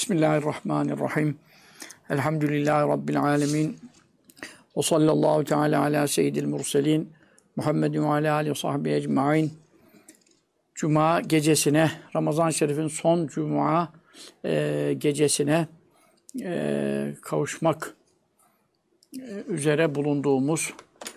Bismillahirrahmanirrahim. Elhamdülillahi Rabbil alemin. Ve sallallahu teala ala seyyidil murselin. Muhammedin ve ala alihi ve sahbihi ecma'in. Cuma gecesine, Ramazan-ı Şerif'in son Cuma gecesine kavuşmak üzere bulunduğumuz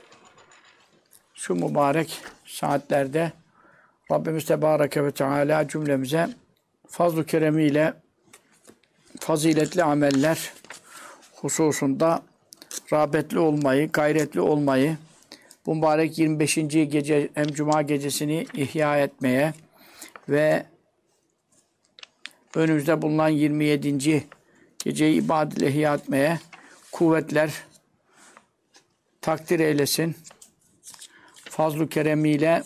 şu mübarek saatlerde Rabbimiz Tebareke ve Teala cümlemize fazl-ı keremiyle faziletli ameller hususunda rağbetli olmayı, gayretli olmayı, bu mübarek 25. gece hem Cuma gecesini ihya etmeye ve önümüzde bulunan 27. geceyi ibadetle ihya etmeye kuvvetler takdir eylesin. Fazl-ı keremiyle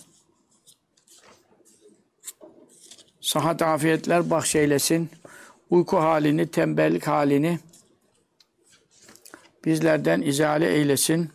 sıhhat afiyetler bahşeylesin. Uyku halini, tembellik halini bizlerden izale eylesin.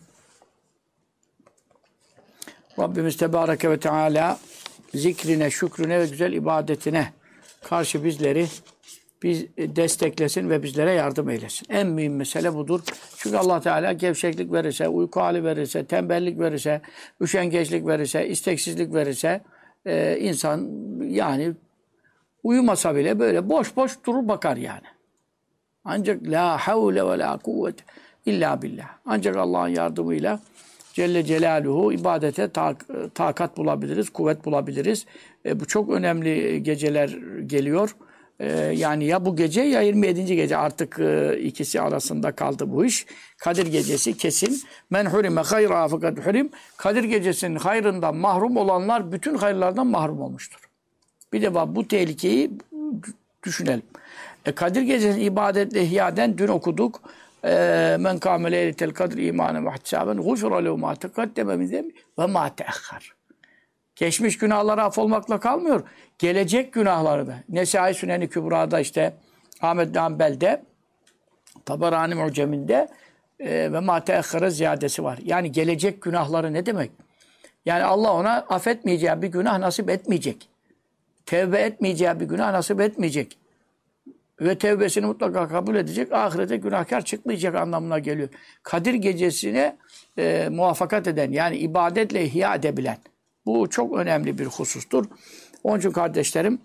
Rabbimiz Tebareke ve Teala zikrine, şükrüne ve güzel ibadetine karşı bizleri desteklesin ve bizlere yardım eylesin. En mühim mesele budur. Çünkü Allah Teala gevşeklik verirse, uyku hali verirse, tembellik verirse, üşengeçlik verirse, isteksizlik verirse insan yani uyumasa bile böyle boş boş durur bakar yani. Ancak la havle ve la kuvvete illa billah. Ancak Allah'ın yardımıyla Celle Celaluhu ibadete takat bulabiliriz, kuvvet bulabiliriz. Bu çok önemli geceler geliyor. Yani ya bu gece ya 27. gece artık ikisi arasında kaldı bu iş. Kadir gecesi kesin. Men hurime hayra fakat hurim. Kadir gecesinin hayrından mahrum olanlar bütün hayırlardan mahrum olmuştur. Bir de bu tehlikeyi düşünelim. Kadir gecesinin ibadetle ihyaden dün okuduk. Men kâme leyletel kadr imanen ve ihtisâben gufira lehu mâ teqaddeme min zembi ve mâ teahhar. Geçmiş günahları affolmakla kalmıyor. Gelecek günahları da. Nesai Sünen-i Kübra'da işte Ahmed bin Hanbel'de Taberani Mu'cem'inde ve mâ teahhara ziyadesi var. Yani gelecek günahları ne demek? Yani Allah ona affetmeyeceği bir günah nasip etmeyecek. Tevbe etmeyeceği bir günah nasip etmeyecek. Ve tevbesini mutlaka kabul edecek. Ahirete günahkar çıkmayacak anlamına geliyor. Kadir gecesine muvaffakat eden yani ibadetle ihya edebilen. Bu çok önemli bir husustur. Onun için kardeşlerim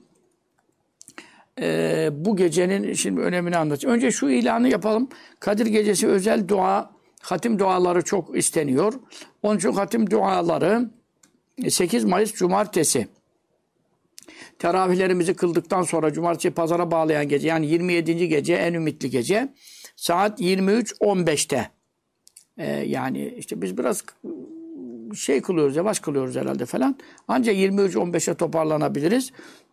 bu gecenin şimdi önemini anlatacağım. Önce şu ilanı yapalım. Kadir gecesi özel dua, hatim duaları çok isteniyor. Onun için hatim duaları 8 Mayıs Cumartesi. Teravihlerimizi kıldıktan sonra cumartesi pazara bağlayan gece yani 27. gece en ümitli gece saat 23.15'te yani işte biz biraz kılıyoruz, yavaş kılıyoruz herhalde falan. Ancak 23.15'e toparlanabiliriz.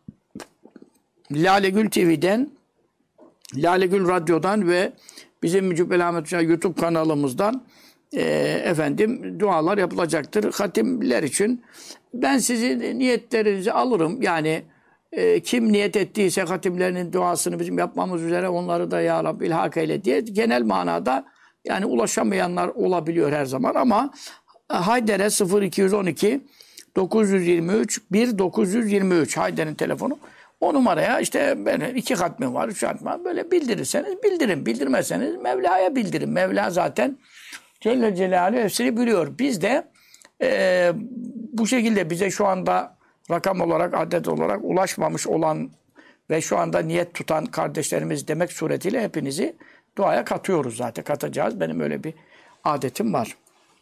Lale Gül TV'den, Lale Gül Radyo'dan ve bizim Cübbeli Ahmet Hoca YouTube kanalımızdan dualar yapılacaktır. Hatimler için ben sizin niyetlerinizi alırım. Yani kim niyet ettiyse hatimlerinin duasını bizim yapmamız üzere onları da ya Rabbi ilhak eyle diye genel manada yani ulaşamayanlar olabiliyor her zaman ama Hayder'e 0212 923 1923 Hayder'in telefonu. O numaraya işte benim 2 hatmim var, 3 hatmim var. Böyle bildirirseniz bildirin. Bildirmezseniz Mevla'ya bildirin. Mevla zaten Celle Celaluhu hepsini biliyor. Biz de bu şekilde bize şu anda rakam olarak, adet olarak ulaşmamış olan ve şu anda niyet tutan kardeşlerimiz demek suretiyle hepinizi duaya katıyoruz zaten. Katacağız. Benim öyle bir adetim var.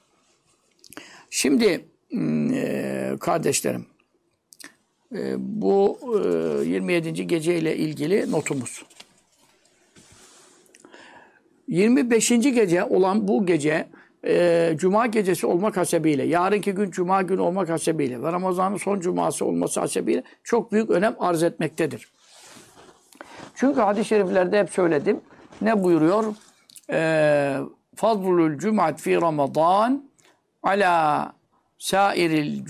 Şimdi kardeşlerim bu 27. gece ile ilgili notumuz. 25. gece olan bu gece Cuma gecesi olmak hasebiyle, yarınki gün Cuma günü olmak hasebiyle ve Ramazan'ın son Cuması olması hasebiyle çok büyük önem arz etmektedir. Çünkü hadis-i şeriflerde hep söyledim. Ne buyuruyor? Fazlul Cum'at fi Ramazan ala sairil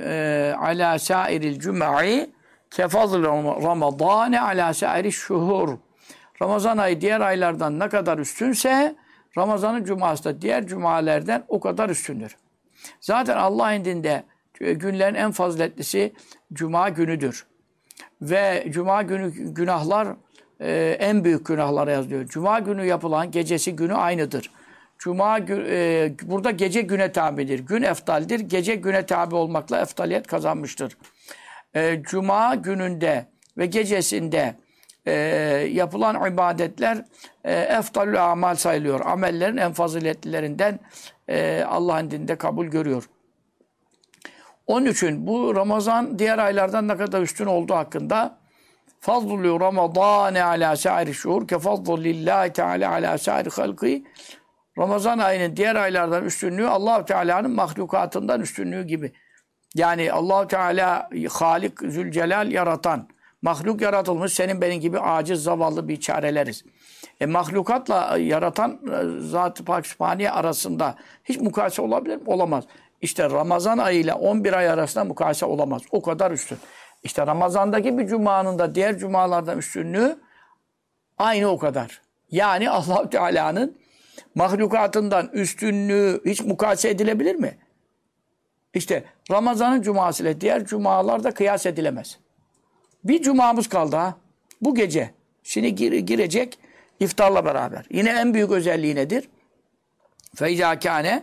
Cum'i kefazl Ramazan ala sairil şuhur. Ramazan ayı diğer aylardan ne kadar üstünse Ramazan'ın cuması da diğer cumalerden o kadar üstündür. Zaten Allah indinde günlerin en faziletlisi Cuma günüdür. Ve Cuma günü günahlar en büyük günahlara yazılıyor. Cuma günü yapılan gecesi günü aynıdır. Burada gece güne tabidir. Gün eftaldir. Gece güne tabi olmakla eftaliyet kazanmıştır. Cuma gününde ve gecesinde yapılan ibadetler eftalül amal sayılıyor. Amellerin en faziletlilerinden Allah'ın dinde kabul görüyor. Onun için bu Ramazan diğer aylardan ne kadar üstün olduğu hakkında fazlulü Ramazâne alâ sâiri şuhur ke fazlulillahi teâlâ alâ sâiri halkî. Ramazan ayının diğer aylardan üstünlüğü Allah-u Teala'nın mahlukatından üstünlüğü gibi. Yani Allah-u Teala Halik, Zülcelal yaratan, mahluk yaratılmış senin benim gibi aciz, zavallı bir çareleriz. Mahlukatla yaratan Zat-ı Pak Sübhaniye arasında hiç mukayese olabilir mi? Olamaz. İşte Ramazan ayıyla 11 ay arasında mukayese olamaz. O kadar üstün. İşte Ramazan'daki bir cumanın da diğer cumalardan üstünlüğü aynı o kadar. Yani Allah-u Teala'nın mahlukatından üstünlüğü hiç mukayese edilebilir mi? İşte Ramazan'ın cumasıyla diğer cumalarda kıyas edilemez. Bir cumamız kaldı ha. Bu gece. Şimdi girecek iftarla beraber. Yine en büyük özelliği nedir? فَاِذَا كَانَ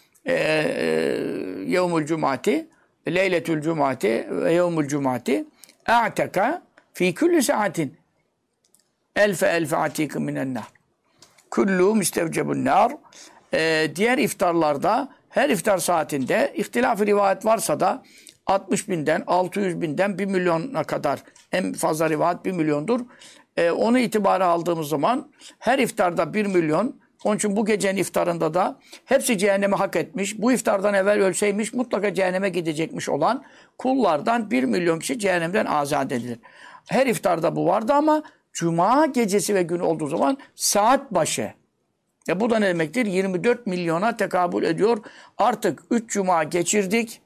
yevmul cumati, leyletül cumati ve yevmul cumati اَعْتَكَ ف۪ي كُلِّ سَاعَةٍ elfe atikim minennâr. Kullu müstevcebun nar. Diğer iftarlarda her iftar saatinde ihtilaf-ı rivayet varsa da 60 binden, 600 binden 1 milyona kadar en fazla rivayet 1 milyondur. Onu itibara aldığımız zaman her iftarda 1 milyon. Onun için bu gecenin iftarında da hepsi cehenneme hak etmiş. Bu iftardan evvel ölseymiş mutlaka cehenneme gidecekmiş olan kullardan 1 milyon kişi cehennemden azat edilir. Her iftarda bu vardı ama Cuma gecesi ve günü olduğu zaman saat başı. Bu da ne demektir? 24 milyona tekabül ediyor. Artık 3 cuma geçirdik.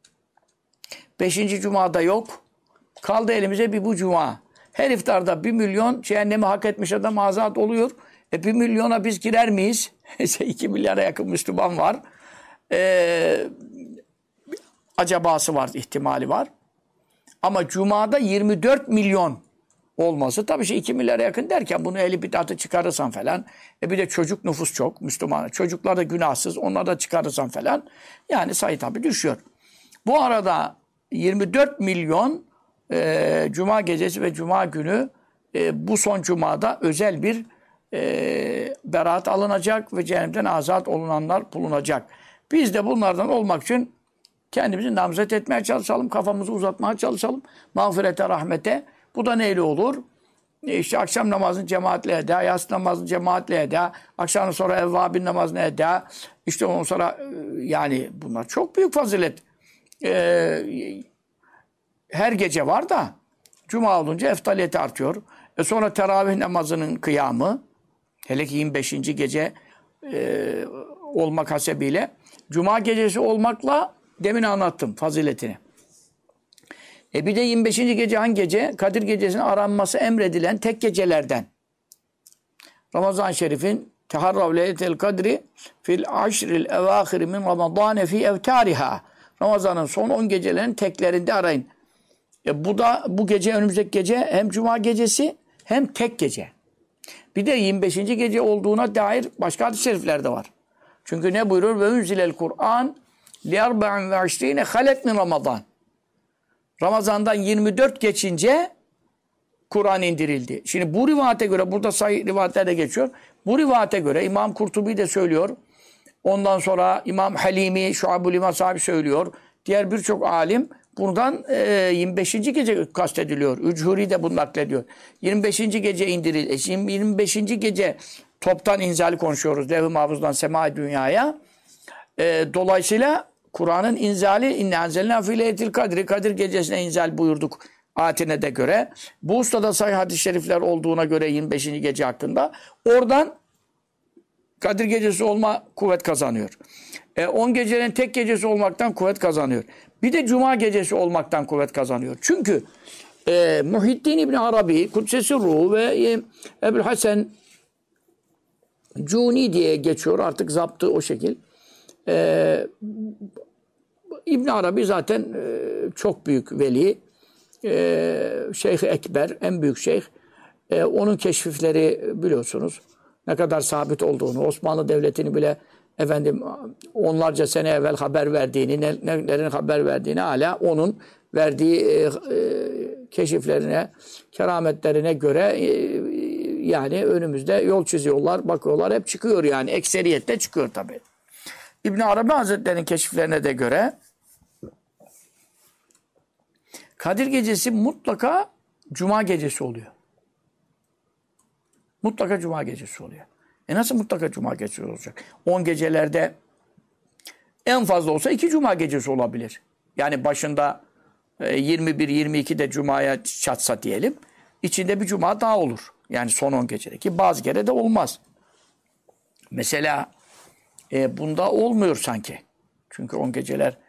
5. cumada yok. Kaldı elimize bir bu cuma. Her iftarda 1 milyon cehennemi hak etmiş adam azat oluyor. 1 milyona biz girer miyiz? 2 milyara yakın Müslüman var. Acabası var, ihtimali var. Ama cumada 24 milyon olması tabii 2 milyara yakın derken bunu eli bidatı çıkarırsan falan. Bir de çocuk nüfus çok Müslüman. Çocuklar da günahsız. Onları da çıkarırsan falan. Yani sayı tabii düşüyor. Bu arada 24 milyon Cuma gecesi ve Cuma günü bu son Cuma'da özel bir beraat alınacak ve cehennemden azat olunanlar bulunacak. Biz de bunlardan olmak için kendimizi namzet etmeye çalışalım. Kafamızı uzatmaya çalışalım. Mağfirete, rahmete. Bu da neyle olur? İşte akşam namazını cemaatle eda, yatsı namazını cemaatle eda, akşamdan sonra evvabin namazını eda. İşte ondan sonra yani bunlar çok büyük fazilet. Her gece var da Cuma olunca eftaliyeti artıyor. Sonra teravih namazının kıyamı, hele ki 25. gece olmak hasebiyle, Cuma gecesi olmakla demin anlattım faziletini. Bir de 25. gece hangi gece? Kadir gecesinin aranması emredilen tek gecelerden. Ramazan-ı Şerif'in teharrav leyletel kadri fil aşril evâhiri min ramadâne fî evtâriha. Ramazan'ın son 10 gecelerin teklerinde arayın. Bu gece, önümüzdeki gece hem Cuma gecesi hem tek gece. Bir de 25. gece olduğuna dair başka hadis-i şerifler de var. Çünkü ne buyurur? Ve unzilel Kur'an li arba'in ve aşrine halet min Ramazan. Ramazan'dan 24 geçince Kur'an indirildi. Şimdi bu rivayete göre, burada sayı rivayetlerde geçiyor. Bu rivayete göre İmam Kurtubi de söylüyor. Ondan sonra İmam Halimi, Şuab-ül İman sahibi söylüyor. Diğer birçok alim buradan 25. gece kastediliyor. Üchuri de bunu naklediyor. 25. gece indirildi. Şimdi 25. gece toptan inzali konuşuyoruz. Levh-i Mahfuz'dan Sema-i Dünya'ya. Dolayısıyla Kur'an'ın inzali inne enzelna fi leyletil kadri, Kadir gecesine inzal buyurduk ayetine de göre. Bu ustada sahih hadis-i şerifler olduğuna göre 25. gece hakkında oradan Kadir gecesi olma kuvvet kazanıyor. 10 gecelerin tek gecesi olmaktan kuvvet kazanıyor. Bir de Cuma gecesi olmaktan kuvvet kazanıyor. Çünkü Muhyiddin İbni Arabi, Kudsesi Ruhu ve Ebu'l Hasan Cuni diye geçiyor. Artık zaptı o şekil. İbn Arabi zaten çok büyük veli. Şeyh Ekber, en büyük şeyh. Onun keşifleri biliyorsunuz ne kadar sabit olduğunu, Osmanlı Devleti'ni bile efendim onlarca sene evvel haber verdiğini, nelerin haber verdiğini hala onun verdiği keşiflerine, kerametlerine göre yani önümüzde yol çiziyorlar, bakıyorlar. Hep çıkıyor yani. Ekseriyette çıkıyor tabii. İbn Arabi Hazretleri'nin keşiflerine de göre Kadir Gecesi mutlaka Cuma gecesi oluyor. Mutlaka Cuma gecesi oluyor. Nasıl mutlaka Cuma gecesi olacak? 10 gecelerde en fazla olsa 2 Cuma gecesi olabilir. Yani başında 21-22'de Cuma'ya çatsa diyelim. İçinde bir Cuma daha olur. Yani son 10 gecede. Ki bazı kere de olmaz. Mesela bunda olmuyor sanki. Çünkü 10 geceler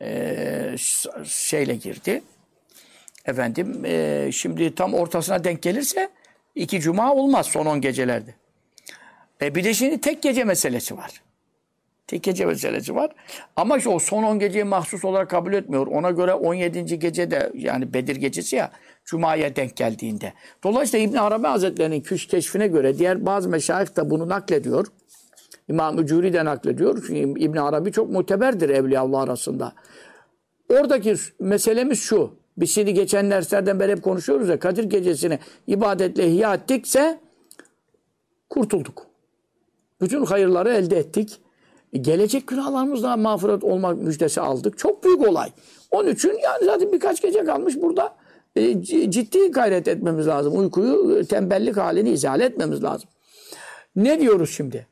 şeyle girdi. Efendim şimdi tam ortasına denk gelirse 2 Cuma olmaz son 10 gecelerde. Bir de şimdi tek gece meselesi var. Tek gece meselesi var. Ama o son 10 geceyi mahsus olarak kabul etmiyor. Ona göre 17. gece de yani Bedir gecesi ya Cuma'ya denk geldiğinde. Dolayısıyla İbn Arabi Hazretleri'nin keşfine göre diğer bazı meşayih da bunu naklediyor. İmam-ı Curi de naklediyor. Çünkü İbn Arabi çok muteberdir Evliyaullah arasında. Oradaki meselemiz şu. Biz şimdi geçen derslerden beri hep konuşuyoruz ya Kadir Gecesi'ni ibadetle ihya ettikse kurtulduk. Bütün hayırları elde ettik. Gelecek günahlarımızdan mağfiret olmak müjdesi aldık. Çok büyük olay. Onun için yani zaten birkaç gece kalmış burada ciddi gayret etmemiz lazım. Uykuyu, tembellik halini izale etmemiz lazım. Ne diyoruz şimdi?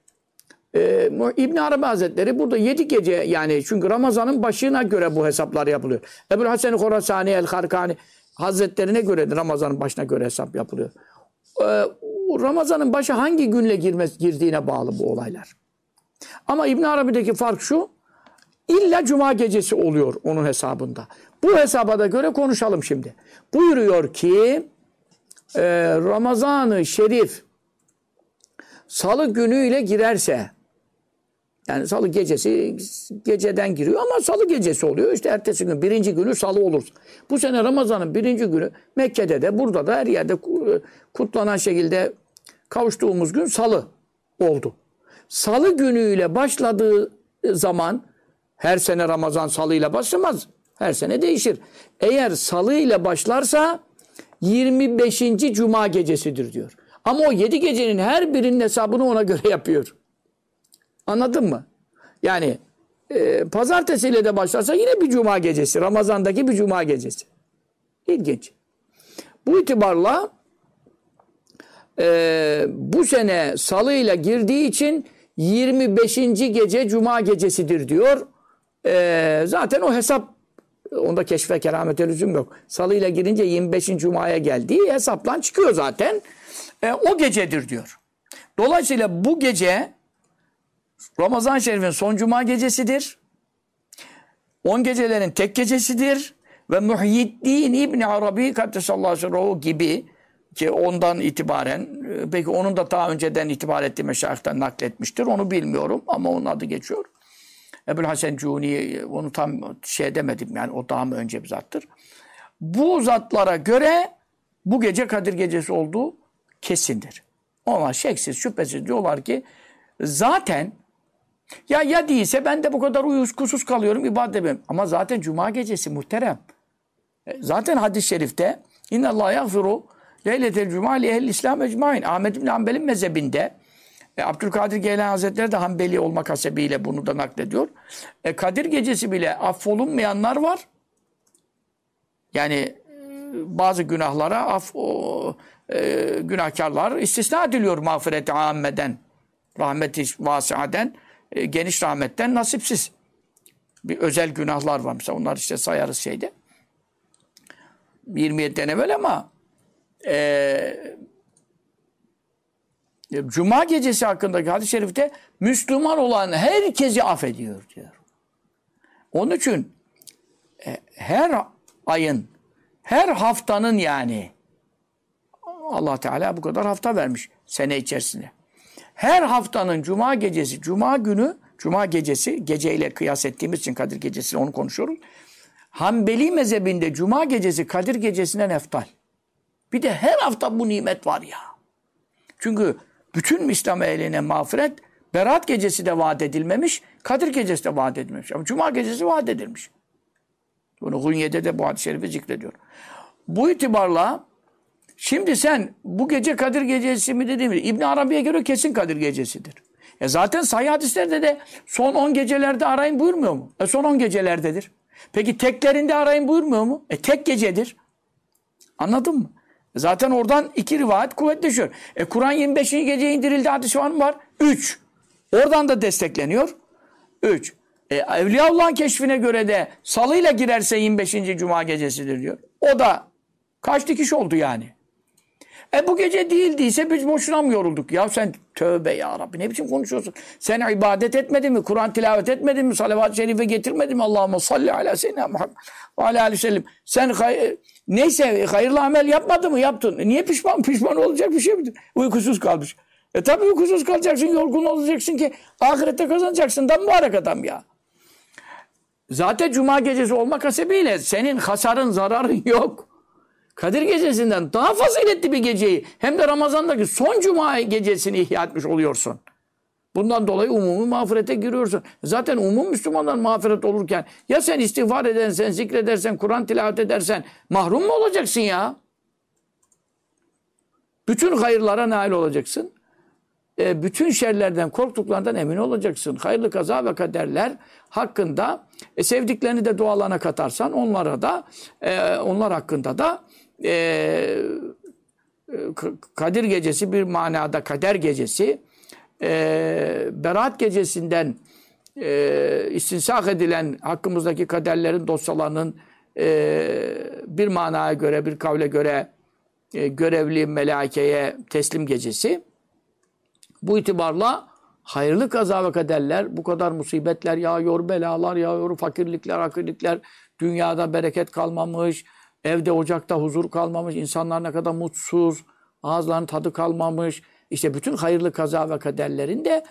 İbn Arabi Hazretleri burada 7 gece yani çünkü Ramazan'ın başına göre bu hesaplar yapılıyor. Ebu'l Hasan Khorasani el-Harkani Hazretlerine göre Ramazan'ın başına göre hesap yapılıyor. Ramazan'ın başı hangi günle girdiğine bağlı bu olaylar. Ama İbn Arabi'deki fark şu, illa Cuma gecesi oluyor onun hesabında. Bu hesaba da göre konuşalım şimdi. Buyuruyor ki Ramazan-ı Şerif Salı günüyle girerse, yani Salı gecesi geceden giriyor ama Salı gecesi oluyor. İşte ertesi gün, birinci günü Salı olur. Bu sene Ramazan'ın birinci günü Mekke'de de burada da her yerde kutlanan şekilde kavuştuğumuz gün Salı oldu. Salı günüyle başladığı zaman her sene Ramazan Salı ile başlamaz. Her sene değişir. Eğer Salı ile başlarsa 25. Cuma gecesidir diyor. Ama o 7 gecenin her birinin hesabını ona göre yapıyor. Anladın mı? Yani pazartesiyle de başlarsa yine bir Cuma gecesi. Ramazan'daki bir Cuma gecesi. İlginç. Bu itibarla bu sene Salı ile girdiği için 25. gece Cuma gecesidir diyor. Zaten o hesap onda keşfe keramete lüzum yok. Salı ile girince 25. Cuma'ya geldiği hesaplan çıkıyor zaten. O gecedir diyor. Dolayısıyla bu gece Ramazan-ı Şerif'in son Cuma gecesidir. 10 gecelerin tek gecesidir. Ve Muhyiddin İbn Arabi Kaddesallahu Sirruhu gibi ki ondan itibaren peki onun da daha önceden itibar ettiği meşayihten nakletmiştir. Onu bilmiyorum ama onun adı geçiyor. Ebu'l Hasan Cuni onu tam şey demedim yani o daha mı önce bir zattır. Bu zatlara göre bu gece Kadir Gecesi olduğu kesindir. Onlar şeksiz şüphesiz diyorlar ki zaten ya değilse ben de bu kadar uykusuz kalıyorum ibadet edemiyorum. Ama zaten Cuma gecesi muhterem. Zaten hadis-i şerifte İnnallâhe yagfiru leyletel cuma li ehl-i İslam ecmaîn. Ahmed bin Hanbel'in mezhebinde Abdülkadir Geylani Hazretleri de Hanbeli olmak hasebiyle bunu da naklediyor. Kadir gecesi bile affolunmayanlar var. Yani bazı günahlara günahkarlar istisna ediliyor mağfiret-i âmmeden, rahmet-i vâsiaden, geniş rahmetten nasipsiz. Bir özel günahlar var. Mesela onlar işte sayarız şeyde. 27'den evvel ama Cuma gecesi hakkındaki hadis-i şerifte Müslüman olan herkesi affediyor diyor. Onun için her ayın, her haftanın yani Allah Teala bu kadar hafta vermiş sene içerisinde. Her haftanın Cuma gecesi, Cuma günü, Cuma gecesi, geceyle kıyas ettiğimiz için Kadir Gecesi'ni onu konuşuyoruz. Hanbeli mezhebinde Cuma gecesi Kadir Gecesi'nden eftal. Bir de her hafta bu nimet var ya. Çünkü bütün İslam ehline mağfiret Berat gecesi de vaat edilmemiş, Kadir gecesi de vaat edilmemiş. Ama Cuma gecesi vaat edilmiş. Bunu Hunye'de de bu hadis-i şerifi zikrediyor. Bu itibarla şimdi sen bu gece Kadir gecesi mi dediğim gibi İbn Arabi'ye göre kesin Kadir gecesidir. Zaten sahih hadislerde de son 10 gecelerde arayın buyurmuyor mu? Son 10 gecelerdedir. Peki teklerinde arayın buyurmuyor mu? Tek gecedir. Anladın mı? Zaten oradan 2 rivayet kuvvetleşiyor. Kur'an 25. geceye indirildi hadisi var mı? Var. 3. Oradan da destekleniyor. 3. Evliyaullah'ın keşfine göre de salıyla girerse 25. Cuma gecesidir diyor. O da kaç dikiş oldu yani? Bu gece değildiyse biz boşuna mı yorulduk? Ya sen tövbe ya Rabbi ne biçim konuşuyorsun? Sen ibadet etmedin mi? Kur'an tilavet etmedin mi? Salavat-ı şerife getirmedin mi? Allahümme salli ala seyyidina Muhammed ve ala aleyhi ve sellem. Sen neyse hayırlı amel yapmadın mı? Yaptın. Niye pişman? Pişman olacak bir şey midir? Uykusuz kalmış. Tabii uykusuz kalacaksın, yorgun olacaksın ki ahirette kazanacaksın da mübarek adam ya. Zaten Cuma gecesi olmak hasebiyle senin hasarın, zararın yok. Kadir gecesinden daha faziletli bir geceyi hem de Ramazan'daki son Cuma gecesini ihya etmiş oluyorsun. Bundan dolayı umumi mağfirete giriyorsun. Zaten umum Müslümanlar mağfiret olurken ya sen istiğfar edersen, zikredersen, Kur'an tilavet edersen mahrum mu olacaksın ya? Bütün hayırlara nail olacaksın. Bütün şerlerden, korktuklarından emin olacaksın. Hayırlı kaza ve kaderler hakkında sevdiklerini de dualarına katarsan onlara da onlar hakkında da Kadir gecesi bir manada kader gecesi Berat gecesinden istinsak edilen hakkımızdaki kaderlerin dosyalarının bir manaya göre, bir kavle göre görevli melaikeye teslim gecesi. Bu itibarla hayırlı kaza ve kaderler, bu kadar musibetler yağıyor, belalar yağıyor, fakirlikler, hakirlikler, dünyada bereket kalmamış, evde ocakta huzur kalmamış, insanlar ne kadar mutsuz, ağızlarının tadı kalmamış. İşte bütün hayırlı kaza ve kaderlerin de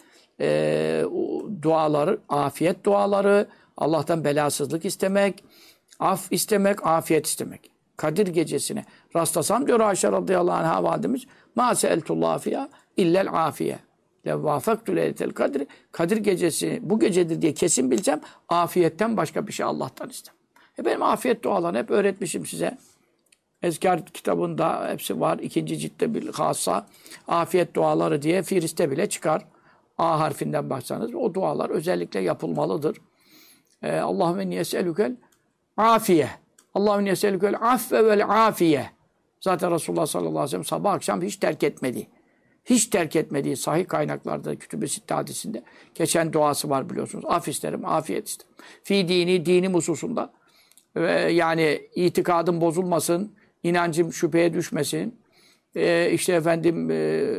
duaları, afiyet duaları, Allah'tan belasızlık istemek, af istemek, afiyet istemek. Kadir gecesine rastlasam diyor Ayşe radıyallahu anh'a validemiz ma seeltullah fiyâ illel afiye. Levvâfektu leyletel kadri. Kadir gecesi bu gecedir diye kesin bilsem afiyetten başka bir şey Allah'tan istem. Benim afiyet dualarını hep öğretmişim size. Ezkar kitabında hepsi var. 2. ciltte bir hassa afiyet duaları diye Firis'te bile çıkar. A harfinden baksanız o dualar özellikle yapılmalıdır. Allahümme niyeselükel afiye. Allahümme niyeselükel affe vel afiye. Zaten Resulullah sallallahu aleyhi ve sellem sabah akşam hiç terk etmedi. Hiç terk etmediği sahih kaynaklarda Kütüb-i Sitte hadisinde geçen duası var biliyorsunuz. Af isterim, afiyet isterim. Fi dini, dinim hususunda. Yani itikadım bozulmasın, inancım şüpheye düşmesin. İşte efendim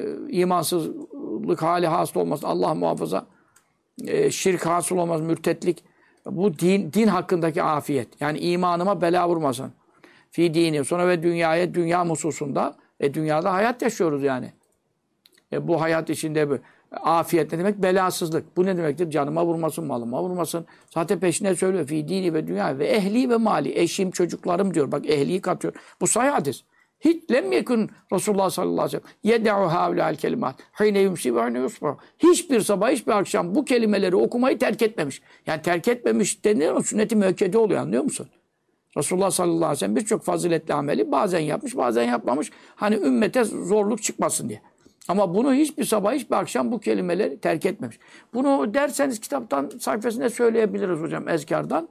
imansızlık hali hasıl olmasın. Allah muhafaza. Şirk hasıl olmaz, mürtetlik. Bu din hakkındaki afiyet. Yani imanıma bela vurmasın. Fi dini. Sonra ve dünya hususunda. Dünyada hayat yaşıyoruz yani. Bu hayat içinde bir afiyet ne demek? Belasızlık. Bu ne demektir? Canıma vurmasın, malıma vurmasın. Zaten peşine söylüyor. Fi dini ve dünya ve ehli ve mali. Eşim, çocuklarım diyor. Bak ehliyi katıyor. Bu sahih hadis. Hiç lem yekun Resulullah sallallahu aleyhi ve sellem yed'u havlâ'l kelimat. Hîne yumsi ve hîne yusbah. Hiçbir sabah, hiçbir akşam bu kelimeleri okumayı terk etmemiş. Yani terk etmemiş deniyor mu? Sünnet-i müekkede oluyor anlıyor musun? Resulullah sallallahu aleyhi ve sellem birçok faziletli ameli bazen yapmış, bazen yapmamış. Hani ümmete zorluk çıkmasın diye. Ama bunu hiçbir sabah, hiçbir akşam bu kelimeleri terk etmemiş. Bunu derseniz kitaptan sayfasında söyleyebiliriz hocam ezkardan.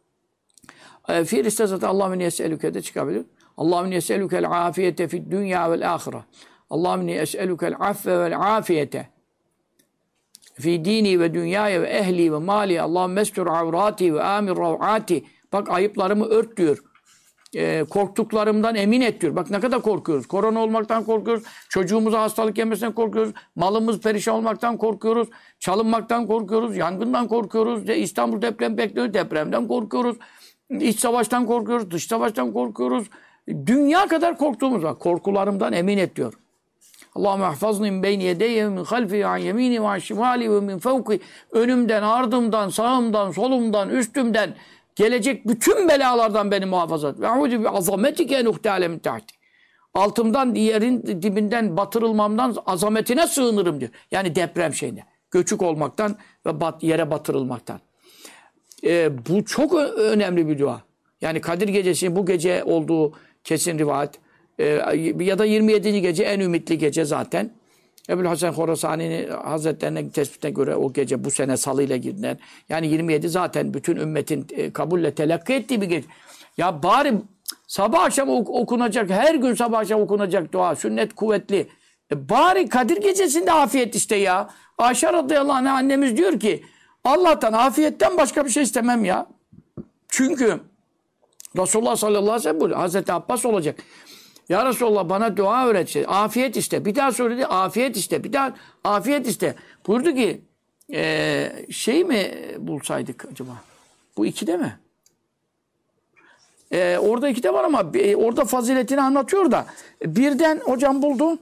Firis'te zaten Allahümme yeselüke'de çıkabilir. Allahümme yeselükel afiyete fid dünya vel ahire. Allahümme yeselükel affe vel afiyete fi dini ve dünyaya ve ehli ve mali. Allahümme estur avrati ve amir rav'ati. Bak ayıplarımı ört diyor. Korktuklarımdan emin et diyor. Bak ne kadar korkuyoruz. Korona olmaktan korkuyoruz. Çocuğumuza hastalık yemesinden korkuyoruz. Malımız perişan olmaktan korkuyoruz. Çalınmaktan korkuyoruz. Yangından korkuyoruz. İstanbul deprem bekliyor. Depremden korkuyoruz. İç savaştan korkuyoruz. Dış savaştan korkuyoruz. Dünya kadar korktuğumuz var. Korkularımdan emin et diyor. Allahümme ahfazni min beyni yedeyye min halfi an yemini ve an şimali ve min fevki. Önümden, ardımdan, sağımdan, solumdan, üstümden gelecek bütün belalardan beni muhafaza et. Ve auzu bi azametike nuhtale min tahti. altımdan yerin dibinden batırılmamdan azametine sığınırım diyor. Yani deprem şeyine. Göçük olmaktan ve yere batırılmaktan. Bu çok önemli bir dua. Yani Kadir Gecesi bu gece olduğu kesin rivayet. Ya da 27. gece en ümitli gece zaten. Ebu'l Hasan Horasani'nin Hazretlerine tespitine göre o gece bu sene salıyla girilen. Yani 27 zaten bütün ümmetin kabulle telakki ettiği bir gece. Ya bari sabah akşam okunacak, her gün sabah akşam okunacak dua, sünnet kuvvetli. Bari Kadir Gecesi'nde afiyet iste ya. Ayşe radıyallahu anh annemiz diyor ki Allah'tan afiyetten başka bir şey istemem ya. Çünkü Resulullah sallallahu aleyhi ve sellem buyuruyor. Hazreti Abbas olacak. Ya Resulallah bana dua öğret. Afiyet iste. Bir daha söyledi. Afiyet iste. Bir daha afiyet iste. Buyurdu ki şey mi bulsaydık acaba? Bu 2'de mi? Orada 2'de var ama orada faziletini anlatıyor da birden hocam buldum.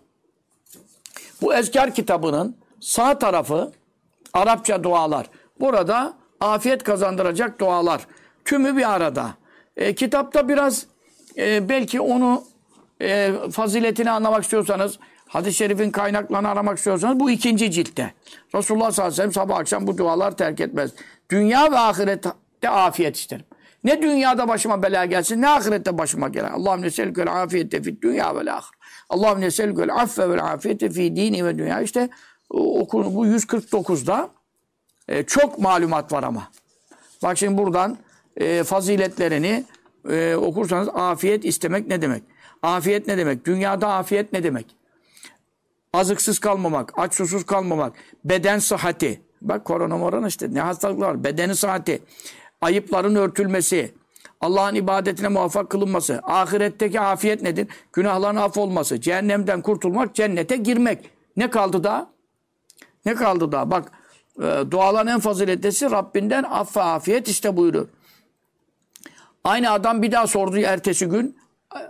Bu Ezkar kitabının sağ tarafı Arapça dualar. Burada afiyet kazandıracak dualar. Tümü bir arada. Kitapta biraz belki onu faziletini anlamak istiyorsanız, hadis-i şerifin kaynaklarını aramak istiyorsanız bu 2. ciltte. Resulullah sallallahu aleyhi ve sellem sabah akşam bu dualar terk etmez. Dünya ve ahirette afiyet isterim. Ne dünyada başıma bela gelsin, ne ahirette başıma gelen. Allahümme neselükel afiyette fid dünya vel ahir. Allahümme neselükel affe vel afiyette fi dini ve dünya. İşte bu 149'da çok malumat var ama. Bak şimdi buradan faziletlerini okursanız afiyet istemek ne demek? Afiyet ne demek? Dünyada afiyet ne demek? Azıksız kalmamak, aç susuz kalmamak, beden sıhhati. Bak korona işte ne hastalıklar var. Bedeni sıhhati, ayıpların örtülmesi, Allah'ın ibadetine muvaffak kılınması, ahiretteki afiyet nedir? Günahların affolması, cehennemden kurtulmak, cennete girmek. Ne kaldı daha? Ne kaldı daha? Bak duaların en faziletlisi Rabbinden affe afiyet iste buyuruyor. Aynı adam bir daha sordu ertesi gün.